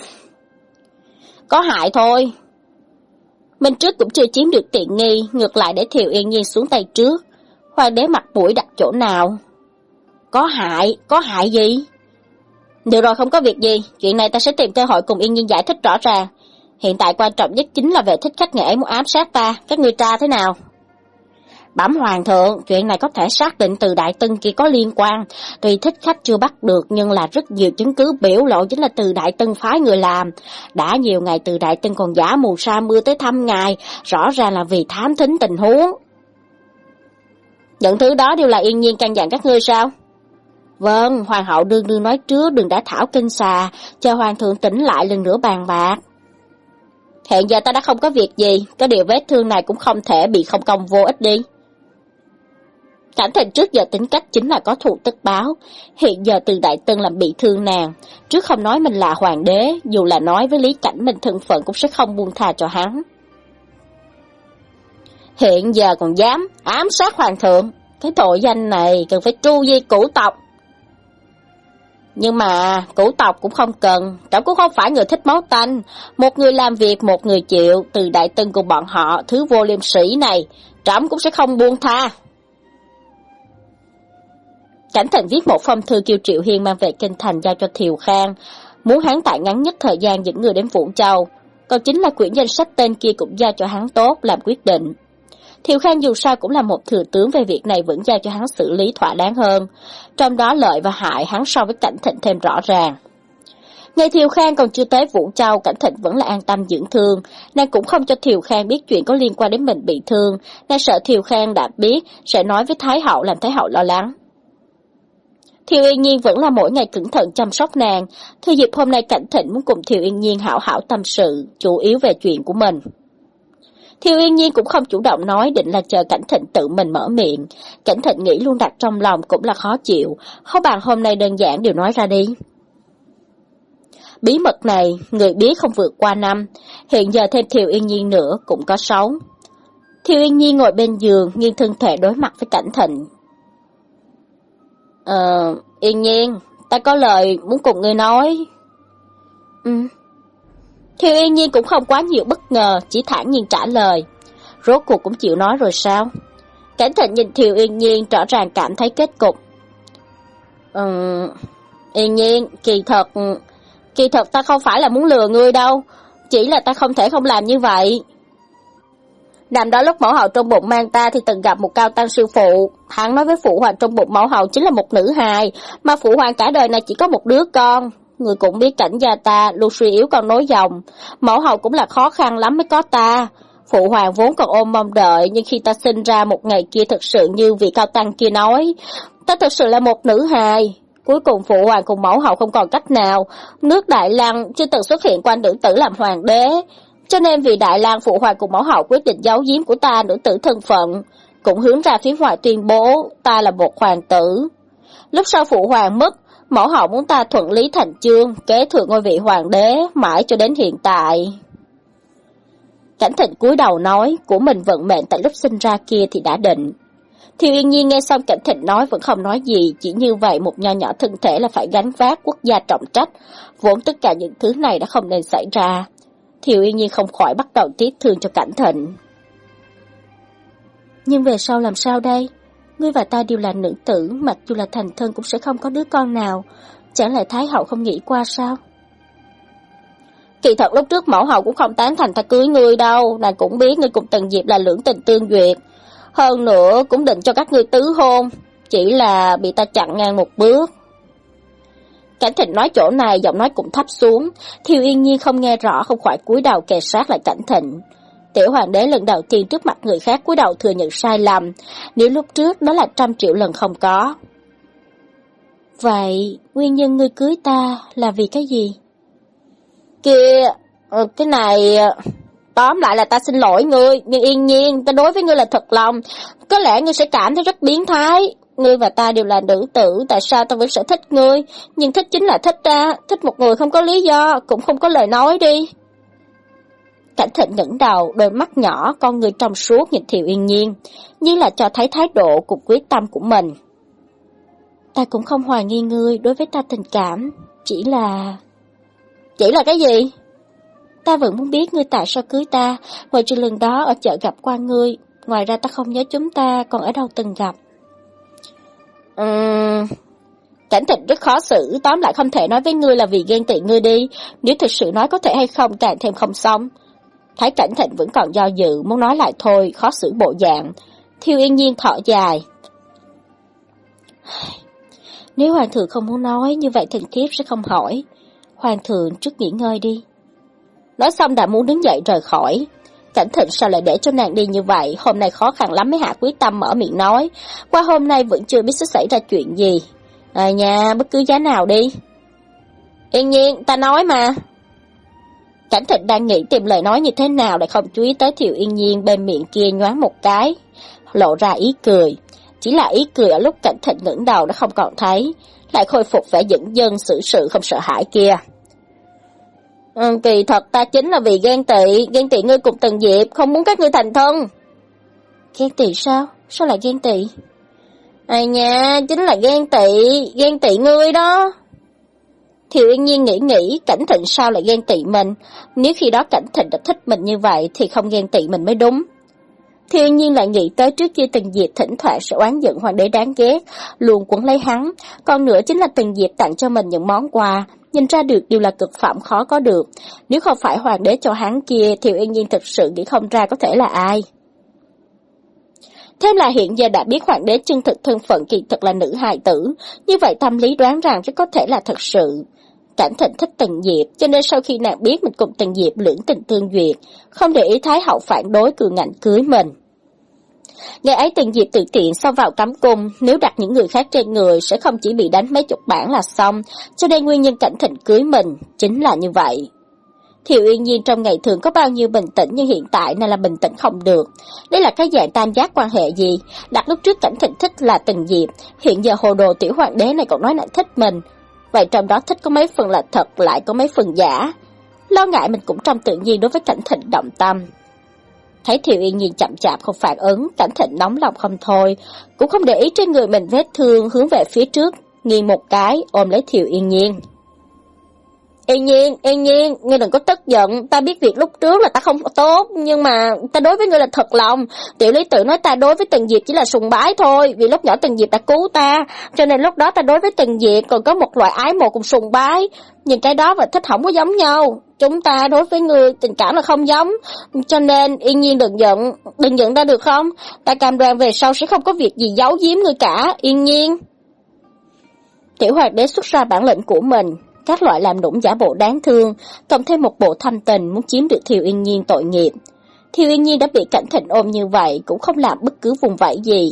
có hại thôi. Minh trước cũng chưa chiếm được tiện nghi, ngược lại để Thiều Yên Nhiên xuống tay trước. Hoàng đế mặt mũi đặt chỗ nào? Có hại, có hại gì? Được rồi, không có việc gì, chuyện này ta sẽ tìm cơ hội cùng Yên Nhiên giải thích rõ ràng. Hiện tại quan trọng nhất chính là về thích khách ngày ấy muốn ám sát ta, các ngươi tra thế nào? Bẩm hoàng thượng, chuyện này có thể xác định từ Đại Tân kia có liên quan, tuy thích khách chưa bắt được nhưng là rất nhiều chứng cứ biểu lộ chính là từ Đại Tân phái người làm. Đã nhiều ngày từ Đại Tân còn giả mù sa mưa tới thăm ngài, rõ ràng là vì thám thính tình huống. Những thứ đó đều là Yên Nhiên căn dặn các ngươi sao? Vâng, hoàng hậu đương đương nói trước đừng đã thảo kinh xà, chờ hoàng thượng tỉnh lại lần nữa bàn bạc. Hiện giờ ta đã không có việc gì, có điều vết thương này cũng không thể bị không công vô ích đi. Cảnh Thịnh trước giờ tính cách chính là có thù tất báo, hiện giờ từ Đại Tân làm bị thương nàng, trước không nói mình là hoàng đế, dù là nói với Lý Cảnh mình thân phận cũng sẽ không buông tha cho hắn. Hiện giờ còn dám ám sát hoàng thượng, cái tội danh này cần phải tru di cửu tộc. Nhưng mà cửu tộc cũng không cần, trẫm cũng không phải người thích máu tanh, một người làm việc một người chịu, từ Đại Tân cùng bọn họ thứ vô liêm sĩ này, trẫm cũng sẽ không buông tha. Cảnh Thịnh viết một phong thư kêu Triệu Hiên mang về kinh thành giao cho Thiều Khang, muốn hắn tại ngắn nhất thời gian dẫn người đến Vũ Châu, còn chính là quyển danh sách tên kia cũng giao cho hắn tốt làm quyết định. Thiều Khang dù sao cũng là một thừa tướng, về việc này vẫn giao cho hắn xử lý thỏa đáng hơn, trong đó lợi và hại hắn so với Cảnh Thịnh thêm rõ ràng. Ngày Thiều Khang còn chưa tới Vũ Châu, Cảnh Thịnh vẫn là an tâm dưỡng thương, nàng cũng không cho Thiều Khang biết chuyện có liên quan đến mình bị thương, nàng sợ Thiều Khang đã biết sẽ nói với Thái hậu làm Thái hậu lo lắng. Thiều Yên Nhiên vẫn là mỗi ngày cẩn thận chăm sóc nàng, thừa dịp hôm nay Cảnh Thịnh muốn cùng Thiều Yên Nhiên hảo hảo tâm sự, chủ yếu về chuyện của mình. Thiều Yên Nhiên cũng không chủ động nói, định là chờ Cảnh Thịnh tự mình mở miệng. Cảnh Thịnh nghĩ luôn đặt trong lòng cũng là khó chịu, không bằng hôm nay đơn giản đều nói ra đi. Bí mật này, người biết không vượt qua năm, hiện giờ thêm Thiều Yên Nhiên nữa cũng có sáu. Thiều Yên Nhiên ngồi bên giường, nghiêng thân thể đối mặt với Cảnh Thịnh. Ờ, Yên Nhiên, ta có lời muốn cùng ngươi nói. Ừ. Thiều Yên Nhiên cũng không quá nhiều bất ngờ, chỉ thản nhiên trả lời. Rốt cuộc cũng chịu nói rồi sao? Cảnh Thịnh nhìn Thiều Yên Nhiên rõ ràng cảm thấy kết cục. Ừ, Yên Nhiên, kỳ thật, kỳ thật ta không phải là muốn lừa ngươi đâu, chỉ là ta không thể không làm như vậy. Năm đó lúc mẫu hậu trong bụng mang ta thì từng gặp một cao tăng sư phụ, hắn nói với phụ hoàng trong bụng mẫu hậu chính là một nữ hài, mà phụ hoàng cả đời này chỉ có một đứa con. Người cũng biết cảnh gia ta luôn suy yếu con nối dòng, mẫu hậu cũng là khó khăn lắm mới có ta. Phụ hoàng vốn còn ôm mong đợi, nhưng khi ta sinh ra một ngày kia thật sự như vị cao tăng kia nói, ta thật sự là một nữ hài. Cuối cùng phụ hoàng cùng mẫu hậu không còn cách nào, nước Đại Lăng chưa từng xuất hiện qua nữ tử làm hoàng đế, cho nên vì Đại Lang phụ hoàng cùng mẫu hậu quyết định giấu giếm của ta nữ tử thân phận, cũng hướng ra phía ngoài tuyên bố ta là một hoàng tử. Lúc sau phụ hoàng mất, mẫu hậu muốn ta thuận lý thành chương, kế thừa ngôi vị hoàng đế mãi cho đến hiện tại. Cảnh Thịnh cúi đầu nói, của mình vận mệnh tại lúc sinh ra kia thì đã định. Thiều Yên Nhiên nghe xong Cảnh Thịnh nói vẫn không nói gì, chỉ như vậy một nho nhỏ thân thể là phải gánh vác quốc gia trọng trách, vốn tất cả những thứ này đã không nên xảy ra. Thiều Yên Nhiên không khỏi bắt đầu tiếc thương cho Cảnh Thịnh. Nhưng về sau làm sao đây? Ngươi và ta đều là nữ tử, mặc dù là thành thân cũng sẽ không có đứa con nào, chẳng lẽ Thái hậu không nghĩ qua sao? Kỳ thật lúc trước mẫu hậu cũng không tán thành ta cưới ngươi đâu, nàng cũng biết ngươi cùng Tần Diệp là lưỡng tình tương duyệt, hơn nữa cũng định cho các ngươi tứ hôn, chỉ là bị ta chặn ngang một bước. Cảnh Thịnh nói chỗ này giọng nói cũng thấp xuống, Thiều Yên Nhiên không nghe rõ không khỏi cúi đầu kề sát lại Cảnh Thịnh. Tiểu hoàng đế lần đầu tiên trước mặt người khác cúi đầu thừa nhận sai lầm, nếu lúc trước đó là trăm triệu lần không có. Vậy nguyên nhân ngươi cưới ta là vì cái gì? Kia, cái này... Tóm lại là ta xin lỗi ngươi, nhưng Yên Nhiên, ta đối với ngươi là thật lòng, có lẽ ngươi sẽ cảm thấy rất biến thái. ngươi và ta đều là nữ tử, tại sao ta vẫn sẽ thích ngươi? Nhưng thích chính là thích ta, thích một người không có lý do, cũng không có lời nói đi. Cảnh Thịnh ngẩng đầu, đôi mắt nhỏ, con người trong suốt nhìn Thiệu Yên Nhiên, như là cho thấy thái độ cùng quyết tâm của mình. Ta cũng không hoài nghi ngươi đối với ta tình cảm, chỉ là... Chỉ là cái gì? Ta vẫn muốn biết ngươi tại sao cưới ta, ngoài trừ lần đó ở chợ gặp qua ngươi, ngoài ra ta không nhớ chúng ta còn ở đâu từng gặp. Uhm... Cảnh Thịnh rất khó xử, tóm lại không thể nói với ngươi là vì ghen tị ngươi đi, nếu thực sự nói có thể hay không càng thêm không xong. Thấy Cảnh Thịnh vẫn còn do dự, muốn nói lại thôi, khó xử bộ dạng. Thiệu Yên Nhiên thở dài. Nếu hoàng thượng không muốn nói, như vậy thần thiếp sẽ không hỏi. Hoàng thượng trước nghỉ ngơi đi. Nói xong đã muốn đứng dậy rời khỏi. Cảnh Thịnh sao lại để cho nàng đi như vậy, hôm nay khó khăn lắm mới hạ quyết tâm mở miệng nói. Qua hôm nay vẫn chưa biết sẽ xảy ra chuyện gì. À nha, bất cứ giá nào đi. Yên Nhiên, ta nói mà. Cảnh Thịnh đang nghĩ tìm lời nói như thế nào để không chú ý tới Thiệu Yên Nhiên bên miệng kia nhoáng một cái, lộ ra ý cười. Chỉ là ý cười ở lúc Cảnh Thịnh ngẩng đầu đã không còn thấy, lại khôi phục vẻ dửng dưng xử sự không sợ hãi kia. Ừ, kỳ thật ta chính là vì ghen tị, ghen tị ngươi cùng Tần Diệp, không muốn các ngươi thành thân. Ghen tị sao? Sao lại ghen tị? Ai nha, chính là ghen tị, ghen tị ngươi đó. Thiệu Yên Nhiên nghĩ nghĩ, Cảnh Thịnh sao lại ghen tị mình, nếu khi đó Cảnh Thịnh đã thích mình như vậy thì không ghen tị mình mới đúng. Thiệu Yên Nhiên lại nghĩ tới trước kia Tần Diệp thỉnh thoảng sẽ oán giận hoàng đế đáng ghét, luôn quấn lấy hắn, còn nữa chính là Tần Diệp tặng cho mình những món quà, nhìn ra được đều là cực phẩm khó có được, nếu không phải hoàng đế cho hắn kia, Thiệu Yên Nhiên thực sự nghĩ không ra có thể là ai. Thế là hiện giờ đã biết hoàng đế chân thực thân phận kỳ thực là nữ hài tử, như vậy tâm lý đoán rằng rất có thể là thật sự. Cảnh Thịnh thích Tần Diệp, cho nên sau khi nàng biết mình cùng Tần Diệp lưỡng tình tương duyệt, không để ý Thái hậu phản đối cường ngạnh cưới mình. Ngày ấy Tần Diệp tự tiện xông vào cấm cung, nếu đặt những người khác trên người sẽ không chỉ bị đánh mấy chục bản là xong, cho nên nguyên nhân Cảnh Thịnh cưới mình chính là như vậy. Thiệu Yên Nhiên trong ngày thường có bao nhiêu bình tĩnh nhưng hiện tại này là bình tĩnh không được. Đây là cái dạng tam giác quan hệ gì? Đặt lúc trước Cảnh Thịnh thích là Tần Diệp, hiện giờ hồ đồ tiểu hoàng đế này còn nói lại thích mình. Vậy trong đó thích có mấy phần là thật, lại có mấy phần giả. Lo ngại mình cũng trong tự nhiên đối với Cảnh Thịnh động tâm. Thấy Thiệu Yên Nhiên chậm chạp không phản ứng, Cảnh Thịnh nóng lòng không thôi, cũng không để ý trên người mình vết thương, hướng về phía trước, nghiêng một cái, ôm lấy Thiệu Yên Nhiên. Yên Nhiên, Yên Nhiên, ngươi đừng có tức giận, ta biết việc lúc trước là ta không tốt, nhưng mà ta đối với ngươi là thật lòng. Tiểu lý tự nói ta đối với Tần Diệp chỉ là sùng bái thôi, vì lúc nhỏ Tần Diệp đã cứu ta, cho nên lúc đó ta đối với Tần Diệp còn có một loại ái mộ cùng sùng bái, nhưng cái đó và thích không có giống nhau. Chúng ta đối với ngươi tình cảm là không giống, cho nên Yên Nhiên đừng giận, đừng giận ta được không? Ta cam đoan về sau sẽ không có việc gì giấu giếm ngươi cả, Yên Nhiên. Tiểu hoàng đế xuất ra bản lĩnh của mình, các loại làm nũng giả bộ đáng thương, cộng thêm một bộ thâm tình muốn chiếm được Thiệu Yên Nhiên tội nghiệp. Thiệu Yên Nhiên đã bị Cảnh Thịnh ôm như vậy, cũng không làm bất cứ vùng vẫy gì.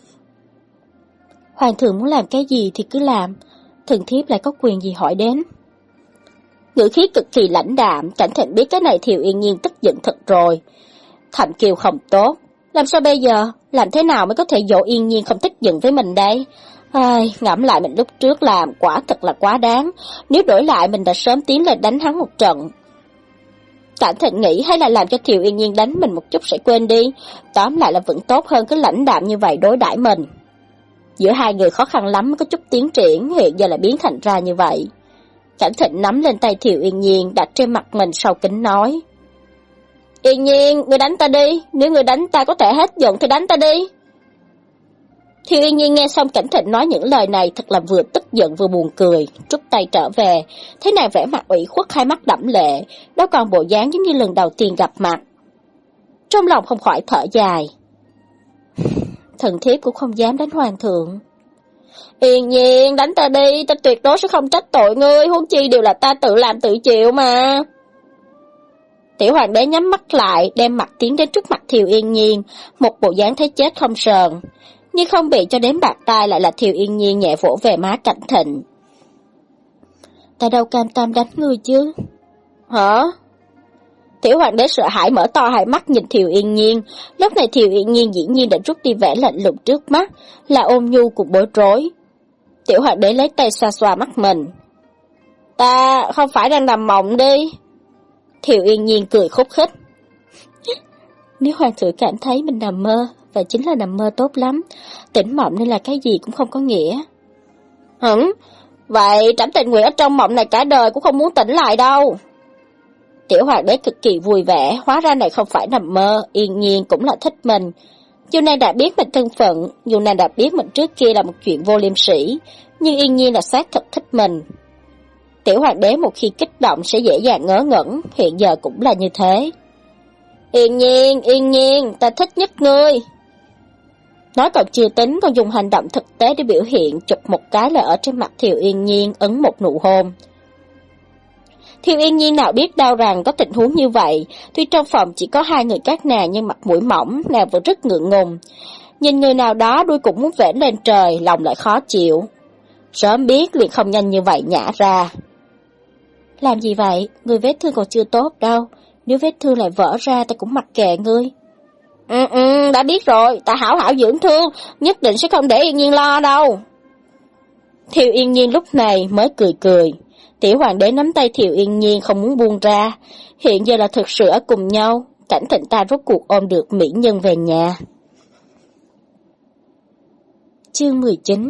Hoàng thượng muốn làm cái gì thì cứ làm, thần thiếp lại có quyền gì hỏi đến. Ngữ khí cực kỳ lãnh đạm, Cảnh Thịnh biết cái này Thiệu Yên Nhiên tức giận thật rồi. Thầm kêu không tốt, làm sao bây giờ, làm thế nào mới có thể dỗ Yên Nhiên không tức giận với mình đây? Ai, ngẫm lại mình lúc trước làm quả thật là quá đáng, nếu đổi lại mình đã sớm tiến lên đánh hắn một trận. Cảnh Thịnh nghĩ hay là làm cho Thiệu Yên Nhiên đánh mình một chút sẽ quên đi, tóm lại là vẫn tốt hơn cái lãnh đạm như vậy đối đãi mình. Giữa hai người khó khăn lắm mới có chút tiến triển, hiện giờ lại biến thành ra như vậy. Cảnh Thịnh nắm lên tay Thiệu Yên Nhiên đặt trên mặt mình sau kính nói. Yên Nhiên, ngươi đánh ta đi, nếu ngươi đánh ta có thể hết giận thì đánh ta đi. Thiệu Yên Nhiên nghe xong Cảnh Thịnh nói những lời này thật là vừa tức giận vừa buồn cười, rút tay trở về, thấy nàng vẻ mặt ủy khuất hai mắt đẫm lệ, đâu còn bộ dáng giống như lần đầu tiên gặp mặt. Trong lòng không khỏi thở dài. Thần thiếp cũng không dám đánh hoàng thượng. Yên Nhiên, đánh ta đi, ta tuyệt đối sẽ không trách tội ngươi, huống chi đều là ta tự làm tự chịu mà. Tiểu hoàng đế nhắm mắt lại, đem mặt tiến đến trước mặt Thiệu Yên Nhiên, một bộ dáng thấy chết không sờn. Nhưng không bị cho đến bạc tai lại là Thiệu Yên Nhiên nhẹ vỗ về má Cảnh Thịnh. Ta đâu cam tâm đánh ngươi chứ. Hả? Tiểu hoàng đế sợ hãi mở to hai mắt nhìn Thiều Yên Nhiên. Lúc này Thiều Yên Nhiên dĩ nhiên đã rút đi vẻ lạnh lùng trước mắt, là ôn nhu cùng bối rối. Tiểu hoàng đế lấy tay xoa xoa mắt mình. Ta không phải đang nằm mộng đi. Thiều Yên Nhiên cười khúc khích. Nếu hoàng thượng cảm thấy mình nằm mơ, và chính là nằm mơ tốt lắm, tỉnh mộng nên là cái gì cũng không có nghĩa. Hửng, vậy trẫm tình nguyện ở trong mộng này cả đời cũng không muốn tỉnh lại đâu. Tiểu hoàng đế cực kỳ vui vẻ, hóa ra này không phải nằm mơ, Yên Nhiên cũng là thích mình. Dù nàng đã biết mình thân phận, dù nàng đã biết mình trước kia là một chuyện vô liêm sỉ, nhưng Yên Nhiên là xác thật thích mình. Tiểu hoàng đế một khi kích động sẽ dễ dàng ngớ ngẩn, hiện giờ cũng là như thế. Yên Nhiên, Yên Nhiên, ta thích nhất ngươi. Nói còn chưa tính, còn dùng hành động thực tế để biểu hiện, chụp một cái là ở trên mặt Thiều Yên Nhiên ấn một nụ hôn. Thiều Yên Nhiên nào biết đâu rằng có tình huống như vậy, tuy trong phòng chỉ có hai người các nàng nhưng mặt mũi mỏng, nàng vẫn rất ngượng ngùng. Nhìn người nào đó đuôi cũng muốn vểnh lên trời, lòng lại khó chịu. Sớm biết liền không nhanh như vậy nhả ra. Làm gì vậy? Người vết thương còn chưa tốt đâu. Nếu vết thương lại vỡ ra ta cũng mặc kệ ngươi. Ừ ừ, đã biết rồi, ta hảo hảo dưỡng thương, nhất định sẽ không để Yên Nhiên lo đâu. Thiều Yên Nhiên lúc này mới cười cười. Tiểu hoàng đế nắm tay Thiều Yên Nhiên không muốn buông ra. Hiện giờ là thực sự ở cùng nhau, Cảnh Thịnh ta rốt cuộc ôm được mỹ nhân về nhà. Chương mười chín.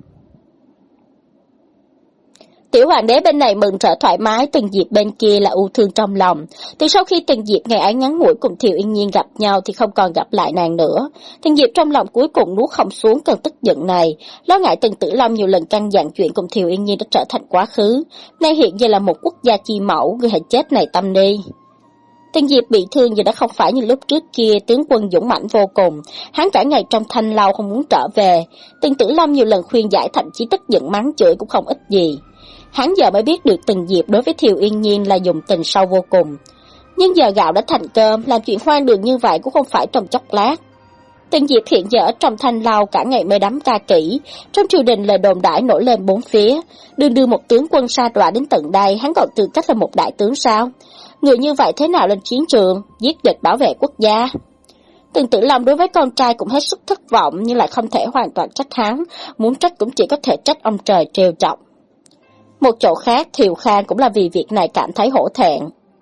Tiểu hoàng đế bên này mừng rỡ thoải mái, Tần Diệp bên kia là ưu thương trong lòng. Từ sau khi Tần Diệp ngày ấy ngắn ngủi cùng Thiều Yên Nhiên gặp nhau thì không còn gặp lại nàng nữa. Tần Diệp trong lòng cuối cùng nuốt không xuống cơn tức giận này, lo ngại Tần Tử Long nhiều lần căn dặn chuyện cùng Thiều Yên Nhiên đã trở thành quá khứ. Nay hiện giờ là một quốc gia chi mẫu, người hãy chết này tâm đi. Tần Diệp bị thương giờ đã không phải như lúc trước kia, tướng quân dũng mãnh vô cùng, hắn cả ngày trong thanh lâu không muốn trở về. Tần Tử Long nhiều lần khuyên giải, thậm chí tức giận mắng chửi cũng không ích gì. Hắn giờ mới biết được Tần Diệp đối với Thiều Yên Nhiên là dùng tình sâu vô cùng. Nhưng giờ gạo đã thành cơm, làm chuyện hoang đường như vậy cũng không phải trong chốc lát. Tần Diệp hiện giờ ở trong thanh lao cả ngày mê đắm ca kỹ, trong triều đình lời đồn đãi nổi lên bốn phía. Đương đưa một tướng quân sa đọa đến tận đây, hắn còn tư cách là một đại tướng sao? Người như vậy thế nào lên chiến trường, giết địch bảo vệ quốc gia? Tần Tử Long đối với con trai cũng hết sức thất vọng, nhưng lại không thể hoàn toàn trách hắn, muốn trách cũng chỉ có thể trách ông trời trêu chọc. Một chỗ khác, Thiều Khang cũng là vì việc này cảm thấy hổ thẹn.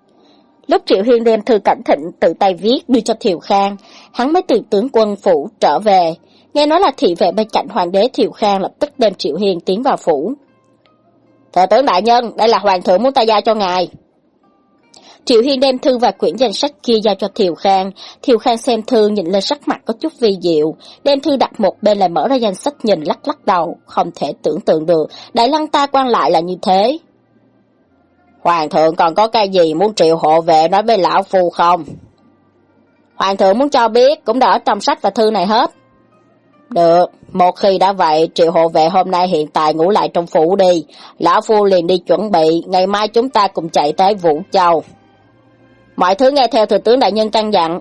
Lúc Triệu Hiên đem thư Cảnh Thịnh tự tay viết đưa cho Thiều Khang, hắn mới từ tướng quân phủ trở về. Nghe nói là thị vệ bên cạnh hoàng đế, Thiều Khang lập tức đem Triệu Hiên tiến vào phủ. Thừa tướng đại nhân, đây là hoàng thượng muốn ta giao cho ngài. Triệu Hiên đem thư và quyển danh sách kia giao cho Thiều Khang. Thiều Khang xem thư nhìn lên sắc mặt có chút vi diệu, đem thư đặt một bên lại mở ra danh sách nhìn lắc lắc đầu, không thể tưởng tượng được Đại Lăng ta quan lại là như thế. Hoàng thượng còn có cái gì muốn triệu hộ vệ nói với lão phu không? Hoàng thượng muốn cho biết cũng đã ở trong sách và thư này hết. Được, một khi đã vậy, triệu hộ vệ hôm nay hiện tại ngủ lại trong phủ đi, lão phu liền đi chuẩn bị, ngày mai chúng ta cùng chạy tới Vũ Châu. Mọi thứ nghe theo thừa tướng đại nhân căn dặn.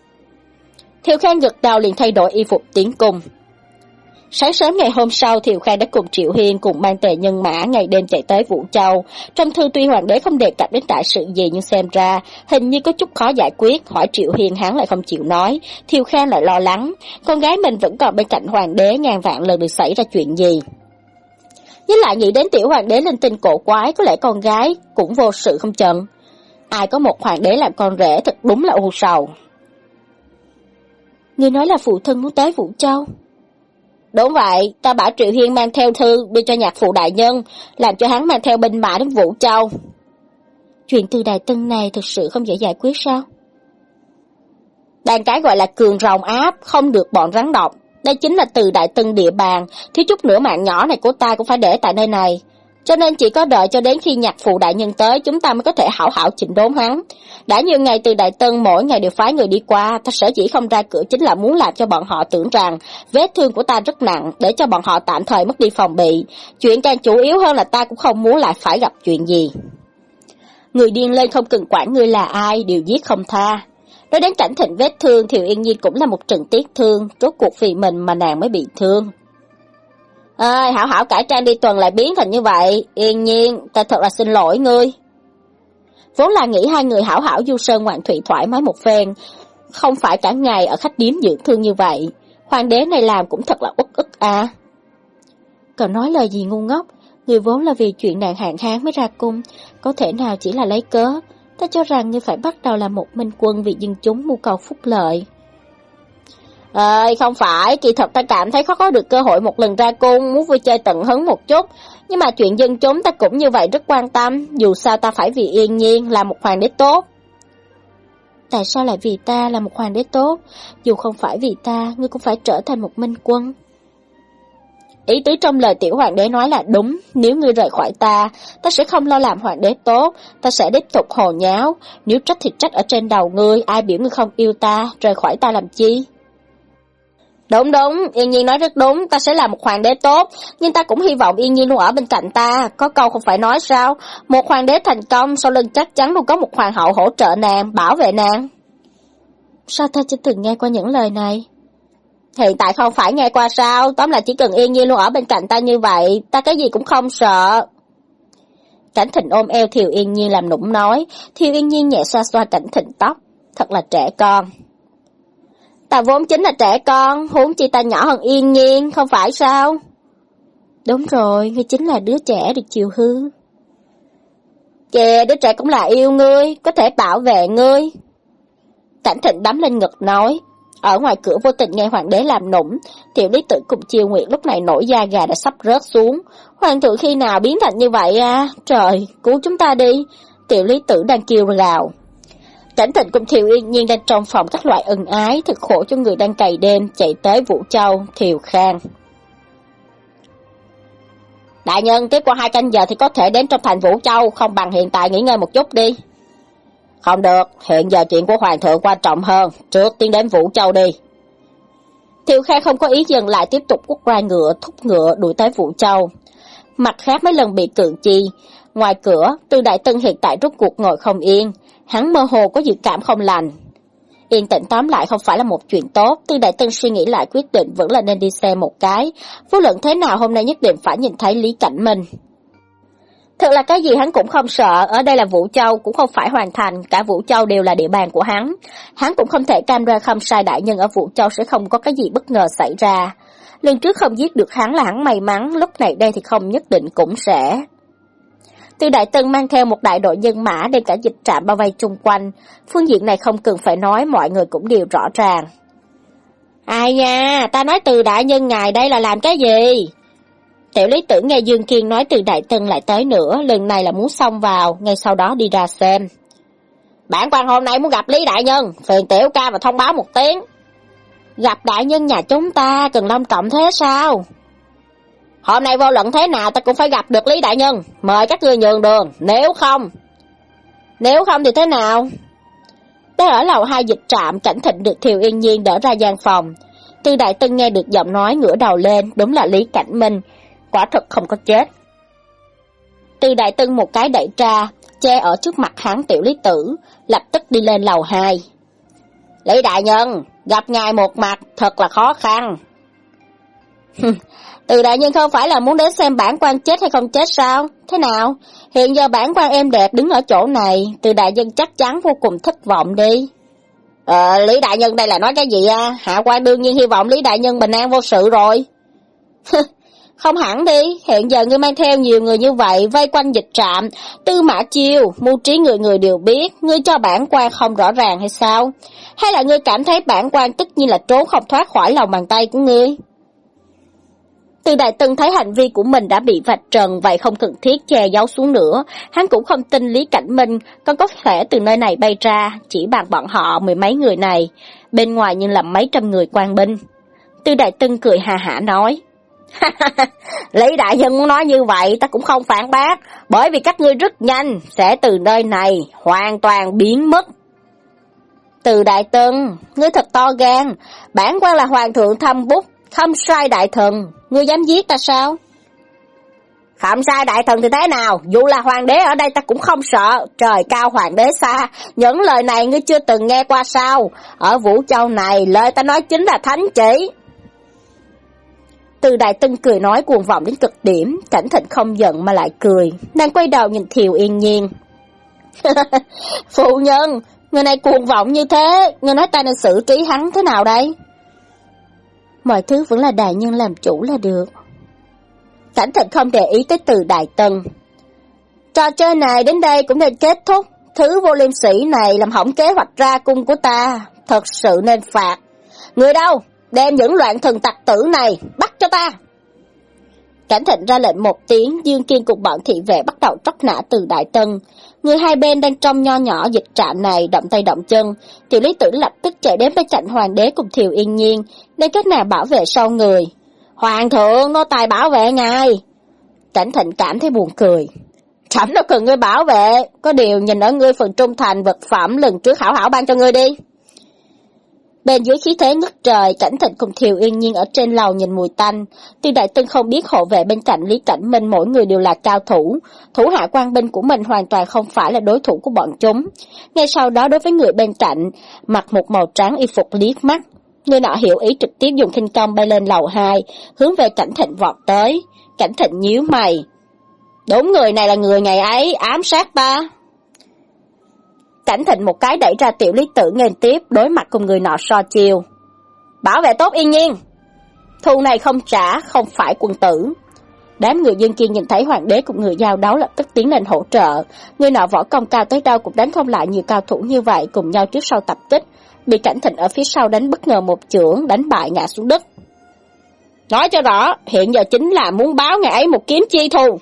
Thiều Khang gật đầu liền thay đổi y phục tiến cung. Sáng sớm ngày hôm sau, Thiều Khang đã cùng Triệu Hiên cùng mang tề nhân mã ngày đêm chạy tới Vũ Châu. Trong thư tuy hoàng đế không đề cập đến đại sự gì nhưng xem ra hình như có chút khó giải quyết, hỏi Triệu Hiên hắn lại không chịu nói. Thiều Khang lại lo lắng, con gái mình vẫn còn bên cạnh hoàng đế, ngàn vạn lần được xảy ra chuyện gì. Với lại nghĩ đến tiểu hoàng đế linh tinh cổ quái, có lẽ con gái cũng vô sự không chừng. Ai có một hoàng đế làm con rể thật đúng là u sầu. Ngươi nói là phụ thân muốn tới Vũ Châu? Đúng vậy, ta bảo Triệu Hiên mang theo thư đưa cho nhạc phụ đại nhân, làm cho hắn mang theo binh mã đến Vũ Châu. Chuyện từ Đại Tân này thực sự không dễ giải quyết sao? Đàn cái gọi là cường rồng áp, không được bọn rắn độc. Đây chính là từ Đại Tân địa bàn, thiếu chút nữa mạng nhỏ này của ta cũng phải để tại nơi này. Cho nên chỉ có đợi cho đến khi nhạc phụ đại nhân tới, chúng ta mới có thể hảo hảo chỉnh đốn hắn. Đã nhiều ngày từ Đại Tân mỗi ngày đều phái người đi qua, ta sở dĩ không ra cửa chính là muốn làm cho bọn họ tưởng rằng vết thương của ta rất nặng, để cho bọn họ tạm thời mất đi phòng bị. Chuyện càng chủ yếu hơn là ta cũng không muốn lại phải gặp chuyện gì. Người điên lên không cần quản ngươi là ai, đều giết không tha. Nói đến Cảnh Thịnh vết thương, Thiều Yên Nhiên cũng là một trận tiếc thương, rốt cuộc vì mình mà nàng mới bị thương. Ơi, hảo hảo cải trang đi tuần lại biến thành như vậy, Yên Nhiên, ta thật là xin lỗi ngươi. Vốn là nghĩ hai người hảo hảo du sơn ngoạn thủy thoải mái một phen, không phải cả ngày ở khách điếm dưỡng thương như vậy. Hoàng đế này làm cũng thật là uất ức à. Cậu nói lời gì ngu ngốc, người vốn là vì chuyện nạn hạn hán mới ra cung, có thể nào chỉ là lấy cớ. Ta cho rằng ngươi phải bắt đầu làm một minh quân vì dân chúng mưu cầu phúc lợi. Ơi, không phải, kỳ thật ta cảm thấy khó có được cơ hội một lần ra cung, muốn vui chơi tận hứng một chút. Nhưng mà chuyện dân chúng ta cũng như vậy rất quan tâm, dù sao ta phải vì Yên Nhiên là một hoàng đế tốt. Tại sao lại vì ta là một hoàng đế tốt? Dù không phải vì ta, ngươi cũng phải trở thành một minh quân. Ý tứ trong lời tiểu hoàng đế nói là đúng, nếu ngươi rời khỏi ta, ta sẽ không lo làm hoàng đế tốt, ta sẽ tiếp tục hồ nháo, nếu trách thì trách ở trên đầu ngươi, ai biểu ngươi không yêu ta, rời khỏi ta làm chi? Đúng đúng, Yên Nhiên nói rất đúng, ta sẽ là một hoàng đế tốt, nhưng ta cũng hy vọng Yên Nhiên luôn ở bên cạnh ta, có câu không phải nói sao, một hoàng đế thành công, sau lưng chắc chắn luôn có một hoàng hậu hỗ trợ nàng, bảo vệ nàng. Sao ta chưa từng nghe qua những lời này? Hiện tại không phải nghe qua sao, tóm lại chỉ cần Yên Nhiên luôn ở bên cạnh ta như vậy, ta cái gì cũng không sợ. Cảnh Thịnh ôm eo Thiều Yên Nhiên làm nũng nói, Thiều Yên Nhiên nhẹ xoa xoa Cảnh Thịnh tóc, thật là trẻ con. Ta vốn chính là trẻ con, huống chi ta nhỏ hơn Yên Nhiên, không phải sao? Đúng rồi, ngươi chính là đứa trẻ được chiều hư. Kìa, đứa trẻ cũng là yêu ngươi, có thể bảo vệ ngươi. Cảnh Thịnh đắm lên ngực nói. Ở ngoài cửa vô tình nghe hoàng đế làm nũng, Tiểu Lý Tử cùng Chiêu Nguyệt lúc này nổi da gà đã sắp rớt xuống. Hoàng thượng khi nào biến thành như vậy à? Trời, cứu chúng ta đi. Tiểu Lý Tử đang kêu gào. Cảnh Thịnh cùng Thiều Yên Nhiên đang trong phòng các loại ân ái, thực khổ cho người đang cày đêm chạy tới Vũ Châu, Thiều Khang. Đại nhân, tiếp qua hai canh giờ thì có thể đến trong thành Vũ Châu, không bằng hiện tại nghỉ ngơi một chút đi. Không được, hiện giờ chuyện của hoàng thượng quan trọng hơn, trước tiên đến Vũ Châu đi. Thiều Khang không có ý dừng lại, tiếp tục quất ra ngựa, thúc ngựa đuổi tới Vũ Châu. Mặt khác mấy lần bị cự chi, ngoài cửa, Từ Đại Tân hiện tại rốt cuộc ngồi không yên, hắn mơ hồ có dự cảm không lành. Yên tĩnh tóm lại không phải là một chuyện tốt, Từ Đại Tân suy nghĩ lại quyết định vẫn là nên đi xem một cái, vô luận thế nào hôm nay nhất định phải nhìn thấy Lý Cảnh Minh. Thật là cái gì hắn cũng không sợ, ở đây là Vũ Châu, cũng không phải Hoàng Thành, cả Vũ Châu đều là địa bàn của hắn. Hắn cũng không thể cam đoan không sai đại nhân ở Vũ Châu sẽ không có cái gì bất ngờ xảy ra. Lần trước không giết được hắn là hắn may mắn, lúc này đây thì không nhất định cũng sẽ. Từ Đại Tân mang theo một đại đội nhân mã đem cả dịch trạm bao vây chung quanh, phương diện này không cần phải nói, mọi người cũng đều rõ ràng. Ai nha, ta nói Từ đại nhân ngài đây là làm cái gì? Tiểu Lý Tử nghe Dương Kiên nói Từ Đại Tân lại tới nữa, lần này là muốn xông vào, ngay sau đó đi ra xem. Bản quan hôm nay muốn gặp Lý đại nhân, phiền tiểu ca và thông báo một tiếng. Gặp đại nhân nhà chúng ta cần long trọng thế sao? Hôm nay vô luận thế nào ta cũng phải gặp được Lý đại nhân, mời các ngươi nhường đường, nếu không... Nếu không thì thế nào? Tới ở lầu hai dịch trạm, Cảnh Thịnh được Thiều Yên Nhiên đỡ ra gian phòng. Từ Đại Tân nghe được giọng nói ngửa đầu lên, đúng là Lý Cảnh Minh, quả thật không có chết. Từ Đại Tân một cái đẩy ra, che ở trước mặt hắn Tiểu Lý Tử, lập tức đi lên lầu hai. Lý đại nhân, gặp ngài một mặt thật là khó khăn. Từ đại nhân không phải là muốn đến xem bản quan chết hay không chết sao? Thế nào? Hiện giờ bản quan em đẹp đứng ở chỗ này, Từ đại nhân chắc chắn vô cùng thất vọng đi. Ờ, Lý đại nhân đây là nói cái gì à? Hạ quan đương nhiên hy vọng Lý đại nhân bình an vô sự rồi. Không hẳn đi, hiện giờ ngươi mang theo nhiều người như vậy, vây quanh dịch trạm, Tư Mã Chiêu, mưu trí người người đều biết, ngươi cho bản quan không rõ ràng hay sao? Hay là ngươi cảm thấy bản quan tất nhiên là trốn không thoát khỏi lòng bàn tay của ngươi? Từ Đại Tân thấy hành vi của mình đã bị vạch trần, vậy không cần thiết che giấu xuống nữa, hắn cũng không tin Lý Cảnh Minh còn có thể từ nơi này bay ra, chỉ bằng bọn họ mười mấy người này, bên ngoài nhưng là mấy trăm người quan binh. Từ Đại Tân cười hà hả nói, Lý đại nhân muốn nói như vậy ta cũng không phản bác, bởi vì các ngươi rất nhanh sẽ từ nơi này hoàn toàn biến mất. Từ Đại Tân, ngươi thật to gan, bản quan là hoàng thượng thâm bút, không sai đại thần, ngươi dám giết ta sao? Không sai đại thần thì thế nào, dù là hoàng đế ở đây ta cũng không sợ, trời cao hoàng đế xa, những lời này ngươi chưa từng nghe qua sao? Ở Vũ Châu này lời ta nói chính là thánh chỉ. Từ Đại Tân cười nói cuồng vọng đến cực điểm, Cảnh Thịnh không giận mà lại cười, nàng quay đầu nhìn Thiều Yên Nhiên. Phu nhân, người này cuồng vọng như thế, người nói ta nên xử trí hắn thế nào đây? Mọi thứ vẫn là đại nhân làm chủ là được. Cảnh Thịnh không để ý tới từ Đại Tân. Trò chơi này đến đây cũng nên kết thúc. Thứ vô liêm sĩ này làm hỏng kế hoạch ra cung của ta, thật sự nên phạt. Người đâu? Đem những loạn thần tặc tử này bắt cho ta. Cảnh Thịnh ra lệnh một tiếng, Dương Kiên cùng bọn thị vệ bắt đầu tróc nã từ Đại Tân. Người hai bên đang trong nho nhỏ dịch trạm này động tay động chân, Tiểu Lý Tử lập tức chạy đến bên cạnh hoàng đế cùng Thiều Yên Nhiên, để cách nào bảo vệ sau người. Hoàng thượng, nô tài bảo vệ ngài. Cảnh Thịnh cảm thấy buồn cười. Trẫm đâu cần ngươi bảo vệ, có điều nhìn ở ngươi phần trung thành vật phẩm lần trước hảo hảo ban cho ngươi đi. Bên dưới khí thế ngất trời, Cảnh Thịnh cùng Thiều Yên Nhiên ở trên lầu nhìn mùi tanh. Tuy Đại Tân không biết hộ vệ bên cạnh Lý Cảnh Minh mỗi người đều là cao thủ, thủ hạ quan binh của mình hoàn toàn không phải là đối thủ của bọn chúng. Ngay sau đó đối với người bên cạnh, mặc một màu trắng y phục liếc mắt. Người nọ hiểu ý trực tiếp dùng khinh công bay lên lầu hai, hướng về Cảnh Thịnh vọt tới. Cảnh Thịnh nhíu mày. Đúng, người này là người ngày ấy ám sát ta. Cảnh Thịnh một cái đẩy ra Tiểu Lý Tử nghênh tiếp, đối mặt cùng người nọ so chiêu. Bảo vệ tốt Yên Nhiên. Thù này không trả, không phải quân tử. Đám người dân kia nhìn thấy hoàng đế cùng người giao đấu lập tức tiến lên hỗ trợ. Người nọ võ công cao tới đâu cũng đánh không lại nhiều cao thủ như vậy, cùng nhau trước sau tập kích. Bị Cảnh Thịnh ở phía sau đánh bất ngờ một chưởng, đánh bại ngã xuống đất. Nói cho rõ, hiện giờ chính là muốn báo ngày ấy một kiếm chi thù.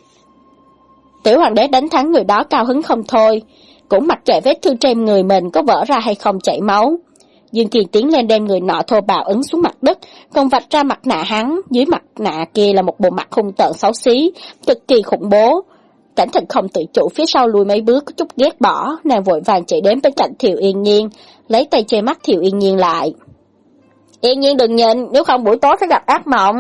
Tiểu hoàng đế đánh thắng người đó cao hứng không thôi, cũng mặc kệ vết thương trên người mình có vỡ ra hay không chảy máu. Dương Kiền tiến lên đem người nọ thô bạo ấn xuống mặt đất, còn vạch ra mặt nạ hắn, dưới mặt nạ kia là một bộ mặt hung tợn xấu xí, cực kỳ khủng bố. Cảnh Thịnh không tự chủ phía sau lùi mấy bước, có chút ghét bỏ, nàng vội vàng chạy đến bên cạnh Thiều Yên Nhiên, lấy tay che mắt Thiều Yên Nhiên lại. Yên Nhiên đừng nhìn, nếu không buổi tối sẽ gặp ác mộng.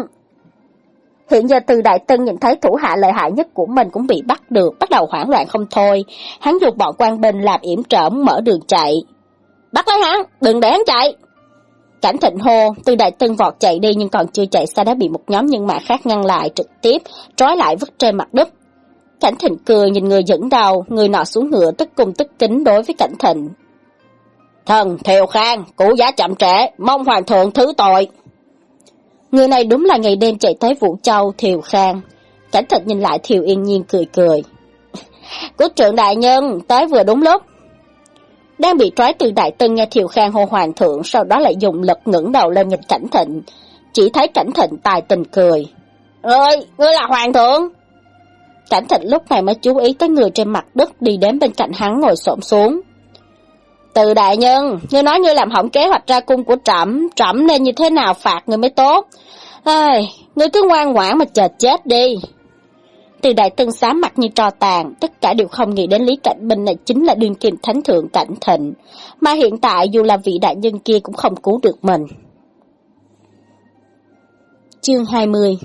Hiện giờ Từ Đại Tân nhìn thấy thủ hạ lợi hại nhất của mình cũng bị bắt được, bắt đầu hoảng loạn không thôi. Hắn dùng bọn quan binh làm yểm trợ mở đường chạy. Bắt lấy hắn, đừng để hắn chạy. Cảnh Thịnh hô, Từ Đại Tân vọt chạy đi nhưng còn chưa chạy xa đã bị một nhóm nhân mã khác ngăn lại, trực tiếp trói lại vứt trên mặt đất. Cảnh Thịnh cười nhìn người dẫn đầu, người nọ xuống ngựa tức cung tức kính đối với Cảnh Thịnh. Thần Thiều Khang, cũ giá chậm trễ, mong hoàng thượng thứ tội. Người này đúng là ngày đêm chạy tới Vũ Châu, Thiều Khang. Cảnh Thịnh nhìn lại Thiều Yên Nhiên cười cười. Quốc trượng đại nhân, tới vừa đúng lúc. Đang bị trói Từ Đại Tân nghe Thiều Khang hô hoàng thượng, sau đó lại dùng lực ngẩng đầu lên nhìn Cảnh Thịnh. Chỉ thấy Cảnh Thịnh tài tình cười. Ơi, ngươi là hoàng thượng. Cảnh Thịnh lúc này mới chú ý tới người trên mặt đất đi đến bên cạnh hắn ngồi xổm xuống. Từ đại nhân, ngươi nói ngươi làm hỏng kế hoạch ra cung của trẫm, trẫm nên như thế nào phạt ngươi mới tốt. Ai, ngươi cứ ngoan ngoãn mà chờ chết đi. Từ Đại Tân xám mặt như tro tàn, tất cả đều không nghĩ đến Lý Cảnh Minh này chính là đương kim thánh thượng Cảnh Thịnh, mà hiện tại dù là vị đại nhân kia cũng không cứu được mình. Chương hai mươi.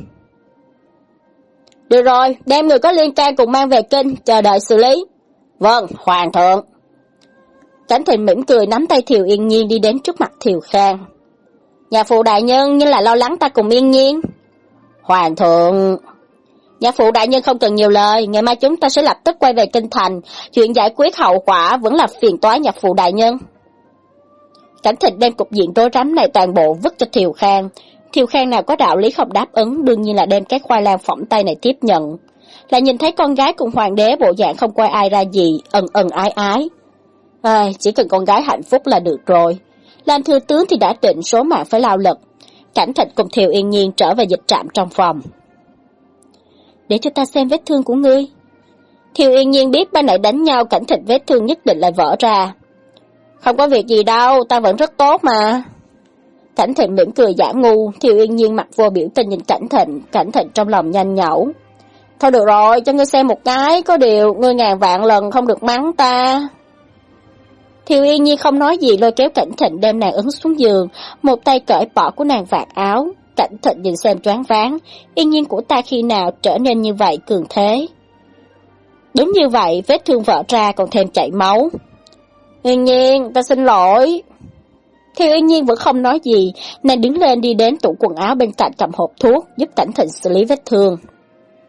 Được rồi, đem người có liên can cùng mang về kinh, chờ đợi xử lý. Vâng, hoàng thượng. Cảnh Thịnh mỉm cười nắm tay Thiều Yên Nhiên đi đến trước mặt Thiều Khang. Nhà phụ đại nhân nhưng là lo lắng ta cùng Yên Nhiên. Hoàng thượng. Nhà phụ đại nhân không cần nhiều lời, ngày mai chúng ta sẽ lập tức quay về kinh thành, chuyện giải quyết hậu quả vẫn là phiền toái nhà phụ đại nhân. Cảnh Thịnh đem cục diện rối rắm này toàn bộ vứt cho Thiều Khang. Thiều Khang nào có đạo lý không đáp ứng, đương nhiên là đem cái khoai lang phỏng tay này tiếp nhận. Lại nhìn thấy con gái cùng hoàng đế bộ dạng không coi ai ra gì, ân ân ái ái. À, chỉ cần con gái hạnh phúc là được rồi. Làm thừa tướng thì đã định số mạng phải lao lực. Cảnh Thịnh cùng Thiều Yên Nhiên trở về dịch trạm trong phòng. Để cho ta xem vết thương của ngươi. Thiều Yên Nhiên biết ban nãy đánh nhau Cảnh Thịnh vết thương nhất định lại vỡ ra. Không có việc gì đâu, ta vẫn rất tốt mà. Cảnh Thịnh mỉm cười giả ngu. Thiều Yên Nhiên mặt vô biểu tình nhìn Cảnh Thịnh. Cảnh Thịnh trong lòng nhanh nhẩu. Thôi được rồi, cho ngươi xem một cái, có điều ngươi ngàn vạn lần không được mắng ta. Thiều Yên Nhiên không nói gì, lôi kéo Cảnh Thịnh đem nàng ấn xuống giường, một tay cởi bỏ của nàng vạt áo. Cảnh Thịnh nhìn xem choáng váng, Yên Nhiên của ta khi nào trở nên như vậy cường thế. Đúng như vậy, vết thương vỡ ra còn thêm chảy máu. Yên Nhiên, ta xin lỗi. Thiều Yên Nhiên vẫn không nói gì, nàng đứng lên đi đến tủ quần áo bên cạnh cầm hộp thuốc, giúp Cảnh Thịnh xử lý vết thương.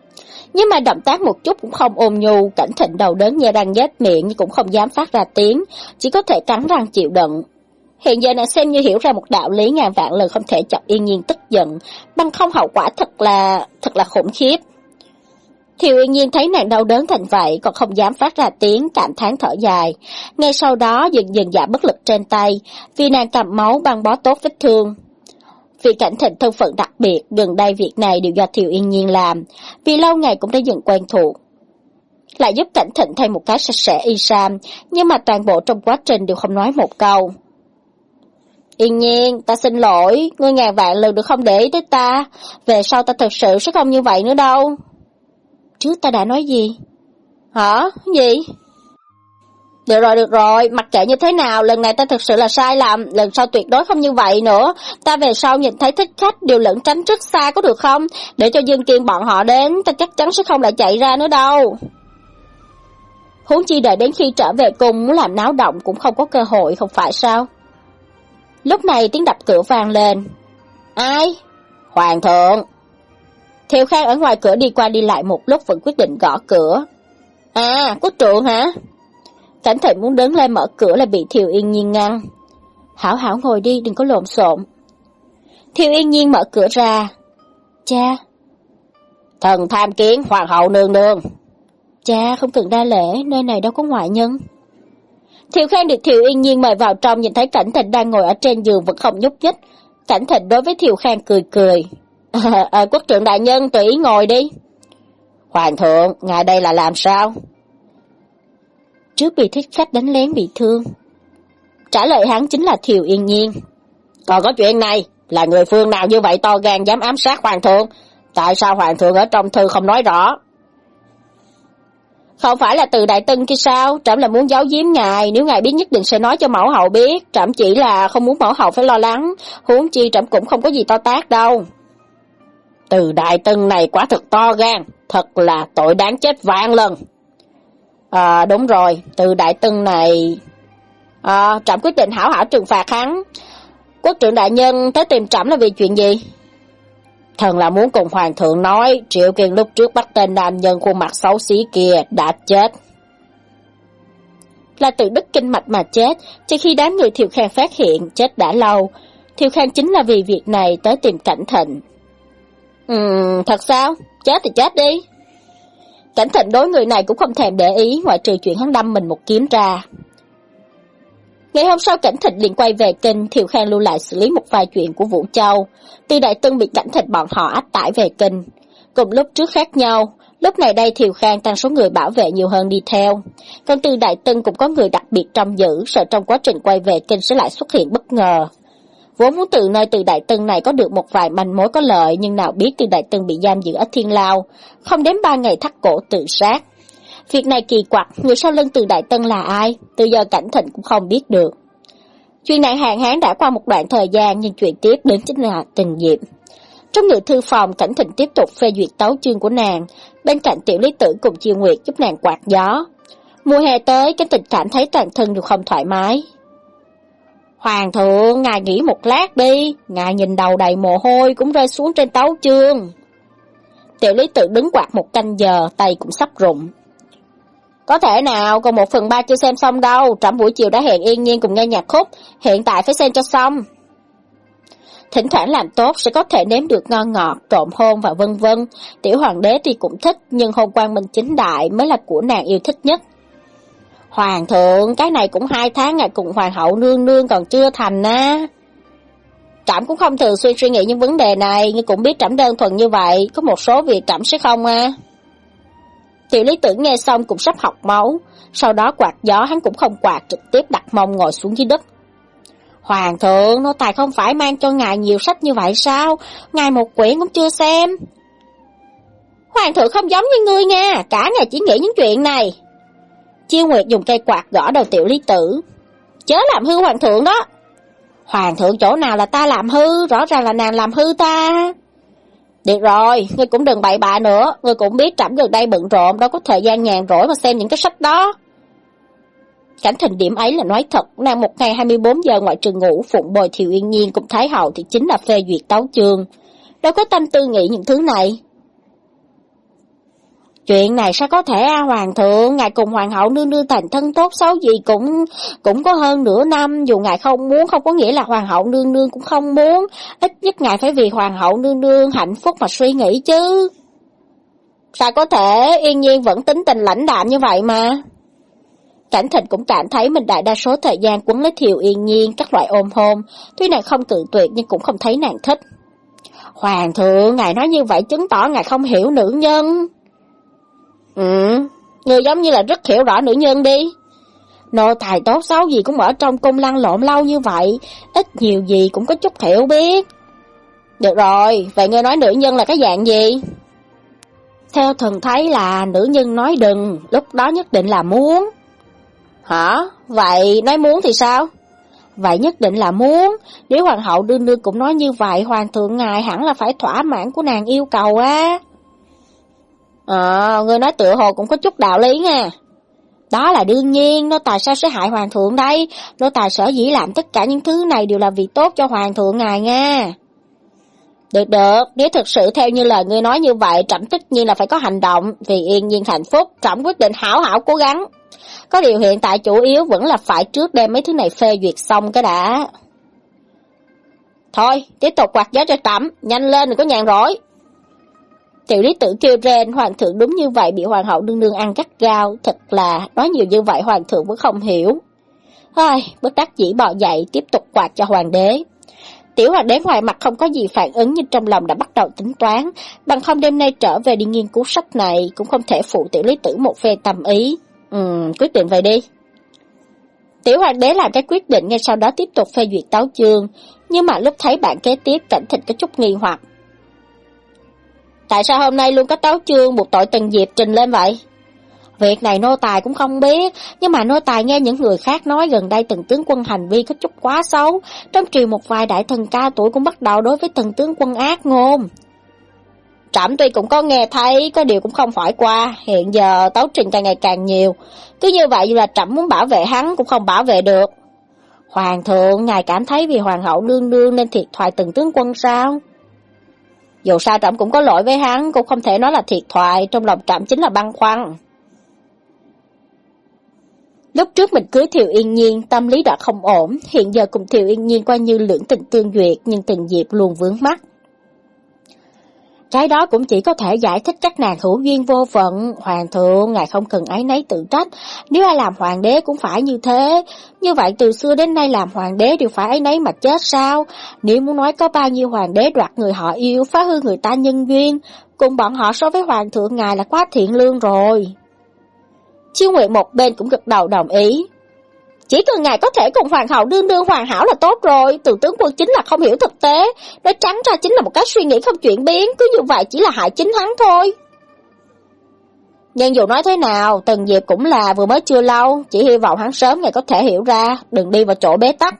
Nhưng mà động tác một chút cũng không ôn nhu, Cảnh Thịnh đầu đớn nhe răng nhếch miệng nhưng cũng không dám phát ra tiếng, chỉ có thể cắn răng chịu đựng. Hiện giờ nàng xem như hiểu ra một đạo lý ngàn vạn lần không thể chọc Yên Nhiên tức giận, bằng không hậu quả thật là thật là khủng khiếp. Thiều Yên Nhiên thấy nàng đau đớn thành vậy còn không dám phát ra tiếng, cảm thán thở dài. Ngay sau đó dần dần dạ bất lực trên tay, vì nàng cầm máu băng bó tốt vết thương. Vì Cảnh Thịnh thân phận đặc biệt, gần đây việc này đều do Thiều Yên Nhiên làm, vì lâu ngày cũng đã dần quen thuộc. Lại giúp Cảnh Thịnh thay một cái sạch sẽ y sam, nhưng mà toàn bộ trong quá trình đều không nói một câu. Yên Nhiên, ta xin lỗi, ngươi ngàn vạn lần được không để ý tới ta, về sau ta thật sự sẽ không như vậy nữa đâu. Trước ta đã nói gì? Hả? Gì? Được rồi, được rồi, mặc kệ như thế nào, lần này ta thực sự là sai lầm, lần sau tuyệt đối không như vậy nữa. Ta về sau nhìn thấy thích khách đều lẩn tránh rất xa có được không? Để cho Dương Kiên bọn họ đến, ta chắc chắn sẽ không lại chạy ra nữa đâu. Huống chi đợi đến khi trở về cung muốn làm náo động cũng không có cơ hội, không phải sao? Lúc này tiếng đập cửa vang lên. Ai? Hoàng thượng. Thiệu Khang ở ngoài cửa đi qua đi lại một lúc vẫn quyết định gõ cửa. À, quốc trượng hả? Cảnh Thịnh muốn đứng lên mở cửa là bị Thiều Yên Nhiên ngăn. Hảo hảo ngồi đi, đừng có lộn xộn. Thiều Yên Nhiên mở cửa ra. Cha. Thần tham kiến hoàng hậu nương nương. Cha không cần đa lễ, nơi này đâu có ngoại nhân. Thiệu Khang được Thiều Yên Nhiên mời vào trong, nhìn thấy Cảnh Thịnh đang ngồi ở trên giường vẫn không nhúc nhích. Cảnh Thịnh đối với Thiệu Khang cười cười. À, à, quốc trượng đại nhân tùy ý ngồi đi. Hoàng thượng, ngài đây là làm sao? Trước bị thích khách đánh lén bị thương. Trả lời hắn chính là Thiều Yên Nhiên. Còn có chuyện này, là người phương nào như vậy to gan dám ám sát hoàng thượng? Tại sao hoàng thượng ở trong thư không nói rõ? Không phải là Từ Đại Tân kia sao? Trẫm là muốn giấu giếm ngài, nếu ngài biết nhất định sẽ nói cho mẫu hậu biết. Trẫm chỉ là không muốn mẫu hậu phải lo lắng, huống chi trẫm cũng không có gì to tát đâu. Từ Đại Tân này quá thực to gan, thật là tội đáng chết vạn lần. À đúng rồi, Từ Đại Tân này... À, trẫm quyết định hảo hảo trừng phạt hắn. Quốc trượng đại nhân tới tìm trẫm là vì chuyện gì? Thần là muốn cùng hoàng thượng nói, Triệu Kiên lúc trước bắt tên nam nhân khuôn mặt xấu xí kia đã chết. Là từ đứt kinh mạch mà chết, cho khi đám người Thiệu Khang phát hiện chết đã lâu. Thiệu Khang chính là vì việc này tới tìm Cảnh Thịnh. Ừm, thật sao? Chết thì chết đi. Cảnh Thịnh đối người này cũng không thèm để ý, ngoại trừ chuyện hắn đâm mình một kiếm ra. Ngày hôm sau Cảnh Thịnh liền quay về kinh, Thiệu Khang lưu lại xử lý một vài chuyện của Vũ Châu. Từ Đại Tân bị Cảnh Thịnh bọn họ áp tải về kinh. Cùng lúc trước khác nhau, lúc này đây Thiệu Khang tăng số người bảo vệ nhiều hơn đi theo. Còn Từ Đại Tân cũng có người đặc biệt trông giữ, sợ trong quá trình quay về kinh sẽ lại xuất hiện bất ngờ. Vốn muốn từ nơi Từ Đại Tân này có được một vài manh mối có lợi, nhưng nào biết Từ Đại Tân bị giam giữ ở Thiên Lao, không đến ba ngày thắt cổ tự sát. Việc này kỳ quặc, người sau lưng Từ Đại Tân là ai? Từ giờ Cảnh Thịnh cũng không biết được. Chuyện nạn hạn hán đã qua một đoạn thời gian, nhưng chuyện tiếp đến chính là Tình Diệm. Trong ngự thư phòng, Cảnh Thịnh tiếp tục phê duyệt tấu chương của nàng, bên cạnh Tiểu Lý Tử cùng Chiêu Nguyệt giúp nàng quạt gió. Mùa hè tới, Cảnh Thịnh cảm thấy toàn thân đều không thoải mái. Hoàng thượng, ngài nghỉ một lát đi, ngài nhìn đầu đầy mồ hôi cũng rơi xuống trên tấu chương. Tiểu Lý Tử đứng quạt một canh giờ, tay cũng sắp rụng. Có thể nào, còn một phần ba chưa xem xong đâu, trẫm buổi chiều đã hẹn Yên Nhiên cùng nghe nhạc khúc, hiện tại phải xem cho xong. Thỉnh thoảng làm tốt sẽ có thể nếm được ngon ngọt, trộm hôn và vân vân. Tiểu hoàng đế thì cũng thích, nhưng hôn quang minh chính đại mới là của nàng yêu thích nhất. Hoàng thượng, cái này cũng hai tháng ngài cùng hoàng hậu nương nương còn chưa thành á. Trẫm cũng không thường xuyên suy nghĩ những vấn đề này, nhưng cũng biết trẫm đơn thuần như vậy, có một số việc trẫm sẽ không à. Tiểu Lý Tử nghe xong cũng sắp học máu, sau đó quạt gió hắn cũng không quạt, trực tiếp đặt mông ngồi xuống dưới đất. Hoàng thượng, nô tài không phải mang cho ngài nhiều sách như vậy sao? Ngài một quyển cũng chưa xem. Hoàng thượng không giống như ngươi nha, cả ngày chỉ nghĩ những chuyện này. Chiêu Nguyệt dùng cây quạt gõ đầu Tiểu Lý Tử. Chớ làm hư hoàng thượng đó. Hoàng thượng chỗ nào là ta làm hư, rõ ràng là nàng làm hư ta. Được rồi, ngươi cũng đừng bậy bạ nữa, ngươi cũng biết trẫm gần đây bận rộn, đâu có thời gian nhàn rỗi mà xem những cái sách đó. Cảnh Thịnh điểm ấy là nói thật, nàng một ngày hai mươi bốn giờ ngoại trừ ngủ, phụng bồi Thiều Yên Nhiên cùng Thái hậu thì chính là phê duyệt tấu chương, đâu có tâm tư nghĩ những thứ này. Chuyện này sao có thể à hoàng thượng, ngài cùng hoàng hậu nương nương thành thân tốt xấu gì cũng cũng có hơn nửa năm, dù ngài không muốn không có nghĩa là hoàng hậu nương nương cũng không muốn, ít nhất ngài phải vì hoàng hậu nương nương hạnh phúc mà suy nghĩ chứ. Sao có thể, Yên Nhiên vẫn tính tình lãnh đạm như vậy mà. Cảnh Thịnh cũng cảm thấy mình đại đa số thời gian quấn lấy Thiều Yên Nhiên các loại ôm hôn, tuy nàng không cự tuyệt nhưng cũng không thấy nàng thích. Hoàng thượng, ngài nói như vậy chứng tỏ ngài không hiểu nữ nhân. Ừ, người giống như là rất hiểu rõ nữ nhân đi. Nô tài tốt xấu gì cũng ở trong cung lăn lộn lâu như vậy, ít nhiều gì cũng có chút hiểu biết. Được rồi, vậy ngươi nói nữ nhân là cái dạng gì? Theo thần thấy là nữ nhân nói đừng, lúc đó nhất định là muốn. Hả? Vậy nói muốn thì sao? Vậy nhất định là muốn, nếu hoàng hậu đương nương cũng nói như vậy, hoàng thượng ngài hẳn là phải thỏa mãn của nàng yêu cầu á. Ờ, ngươi nói tựa hồ cũng có chút đạo lý nha. Đó là đương nhiên, nô tài sao sẽ hại hoàng thượng đây, nô tài sở dĩ làm tất cả những thứ này đều là vì tốt cho hoàng thượng ngài nha. Được được, nếu thực sự theo như lời ngươi nói như vậy, trẫm tất nhiên là phải có hành động, vì Yên Nhiên hạnh phúc, trẫm quyết định hảo hảo cố gắng. Có điều hiện tại chủ yếu vẫn là phải trước đem mấy thứ này phê duyệt xong cái đã. Thôi, tiếp tục quạt gió cho trẫm, nhanh lên đừng có nhàn rỗi. Tiểu Lý Tử kêu rên, hoàng thượng đúng như vậy bị hoàng hậu nương nương ăn gắt gao, thật là nói nhiều như vậy hoàng thượng vẫn không hiểu. Ai, bất đắc dĩ bò dậy tiếp tục quạt cho hoàng đế. Tiểu hoàng đế ngoài mặt không có gì phản ứng nhưng trong lòng đã bắt đầu tính toán, bằng không đêm nay trở về đi nghiên cứu sách này cũng không thể phụ Tiểu Lý Tử một phe tâm ý. Ừ, quyết định vậy đi. Tiểu hoàng đế làm cái quyết định, ngay sau đó tiếp tục phê duyệt tấu chương, nhưng mà lúc thấy bạn kế tiếp, Cảnh Thịnh có chút nghi hoặc. Tại sao hôm nay luôn có tấu chương buộc tội Tần Diệp trình lên vậy? Việc này nô tài cũng không biết, nhưng mà nô tài nghe những người khác nói gần đây Tần tướng quân hành vi có chút quá xấu, trong triều một vài đại thần cao tuổi cũng bắt đầu đối với Tần tướng quân ác ngôn. Trẫm tuy cũng có nghe thấy, có điều cũng không hỏi qua, hiện giờ tấu trình càng ngày càng nhiều, cứ như vậy là trẫm muốn bảo vệ hắn cũng không bảo vệ được. Hoàng thượng, ngài cảm thấy vì hoàng hậu nương nương nên thiệt thòi Tần tướng quân sao? Dù sao trẫm cũng có lỗi với hắn, cũng không thể nói là thiệt thòi, trong lòng trẫm chính là băn khoăn. Lúc trước mình cưới Thiều Yên Nhiên, tâm lý đã không ổn, hiện giờ cùng Thiều Yên Nhiên coi như lưỡng tình tương duyệt, nhưng Tần Diệp luôn vướng mắc. Cái đó cũng chỉ có thể giải thích các nàng hữu duyên vô phận. Hoàng thượng, ngài không cần áy náy tự trách, nếu ai làm hoàng đế cũng phải như thế. Như vậy từ xưa đến nay làm hoàng đế đều phải áy náy mà chết sao? Nếu muốn nói có bao nhiêu hoàng đế đoạt người họ yêu, phá hư người ta nhân duyên, cùng bọn họ so với hoàng thượng ngài là quá thiện lương rồi. Chiêu Nguyệt một bên cũng gật đầu đồng ý. Chỉ cần ngài có thể cùng hoàng hậu đương đương hoàn hảo là tốt rồi, Từ tướng quân chính là không hiểu thực tế, nói trắng ra chính là một cái suy nghĩ không chuyển biến, cứ như vậy chỉ là hại chính hắn thôi. Nhưng dù nói thế nào, Tần Diệp cũng là vừa mới chưa lâu, chỉ hy vọng hắn sớm ngày có thể hiểu ra, đừng đi vào chỗ bế tắc.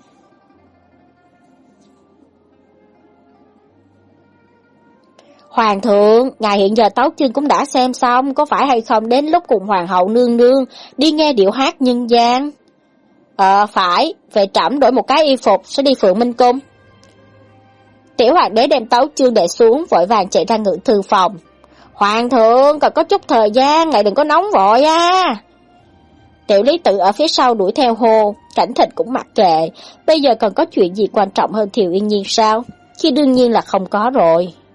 Hoàng thượng, ngài hiện giờ tấu chương cũng đã xem xong, có phải hay không đến lúc cùng hoàng hậu nương nương đi nghe điệu hát nhân gian? Ờ, phải, về trẫm đổi một cái y phục, sẽ đi Phượng Minh Cung. Tiểu hoàng đế đem tấu chương để xuống, vội vàng chạy ra ngự thư phòng. Hoàng thượng, còn có chút thời gian, ngài đừng có nóng vội à. Tiểu Lý Tự ở phía sau đuổi theo hô, Cảnh Thịnh cũng mặc kệ, bây giờ còn có chuyện gì quan trọng hơn Thiều Yên Nhiên sao? Khi đương nhiên là không có rồi.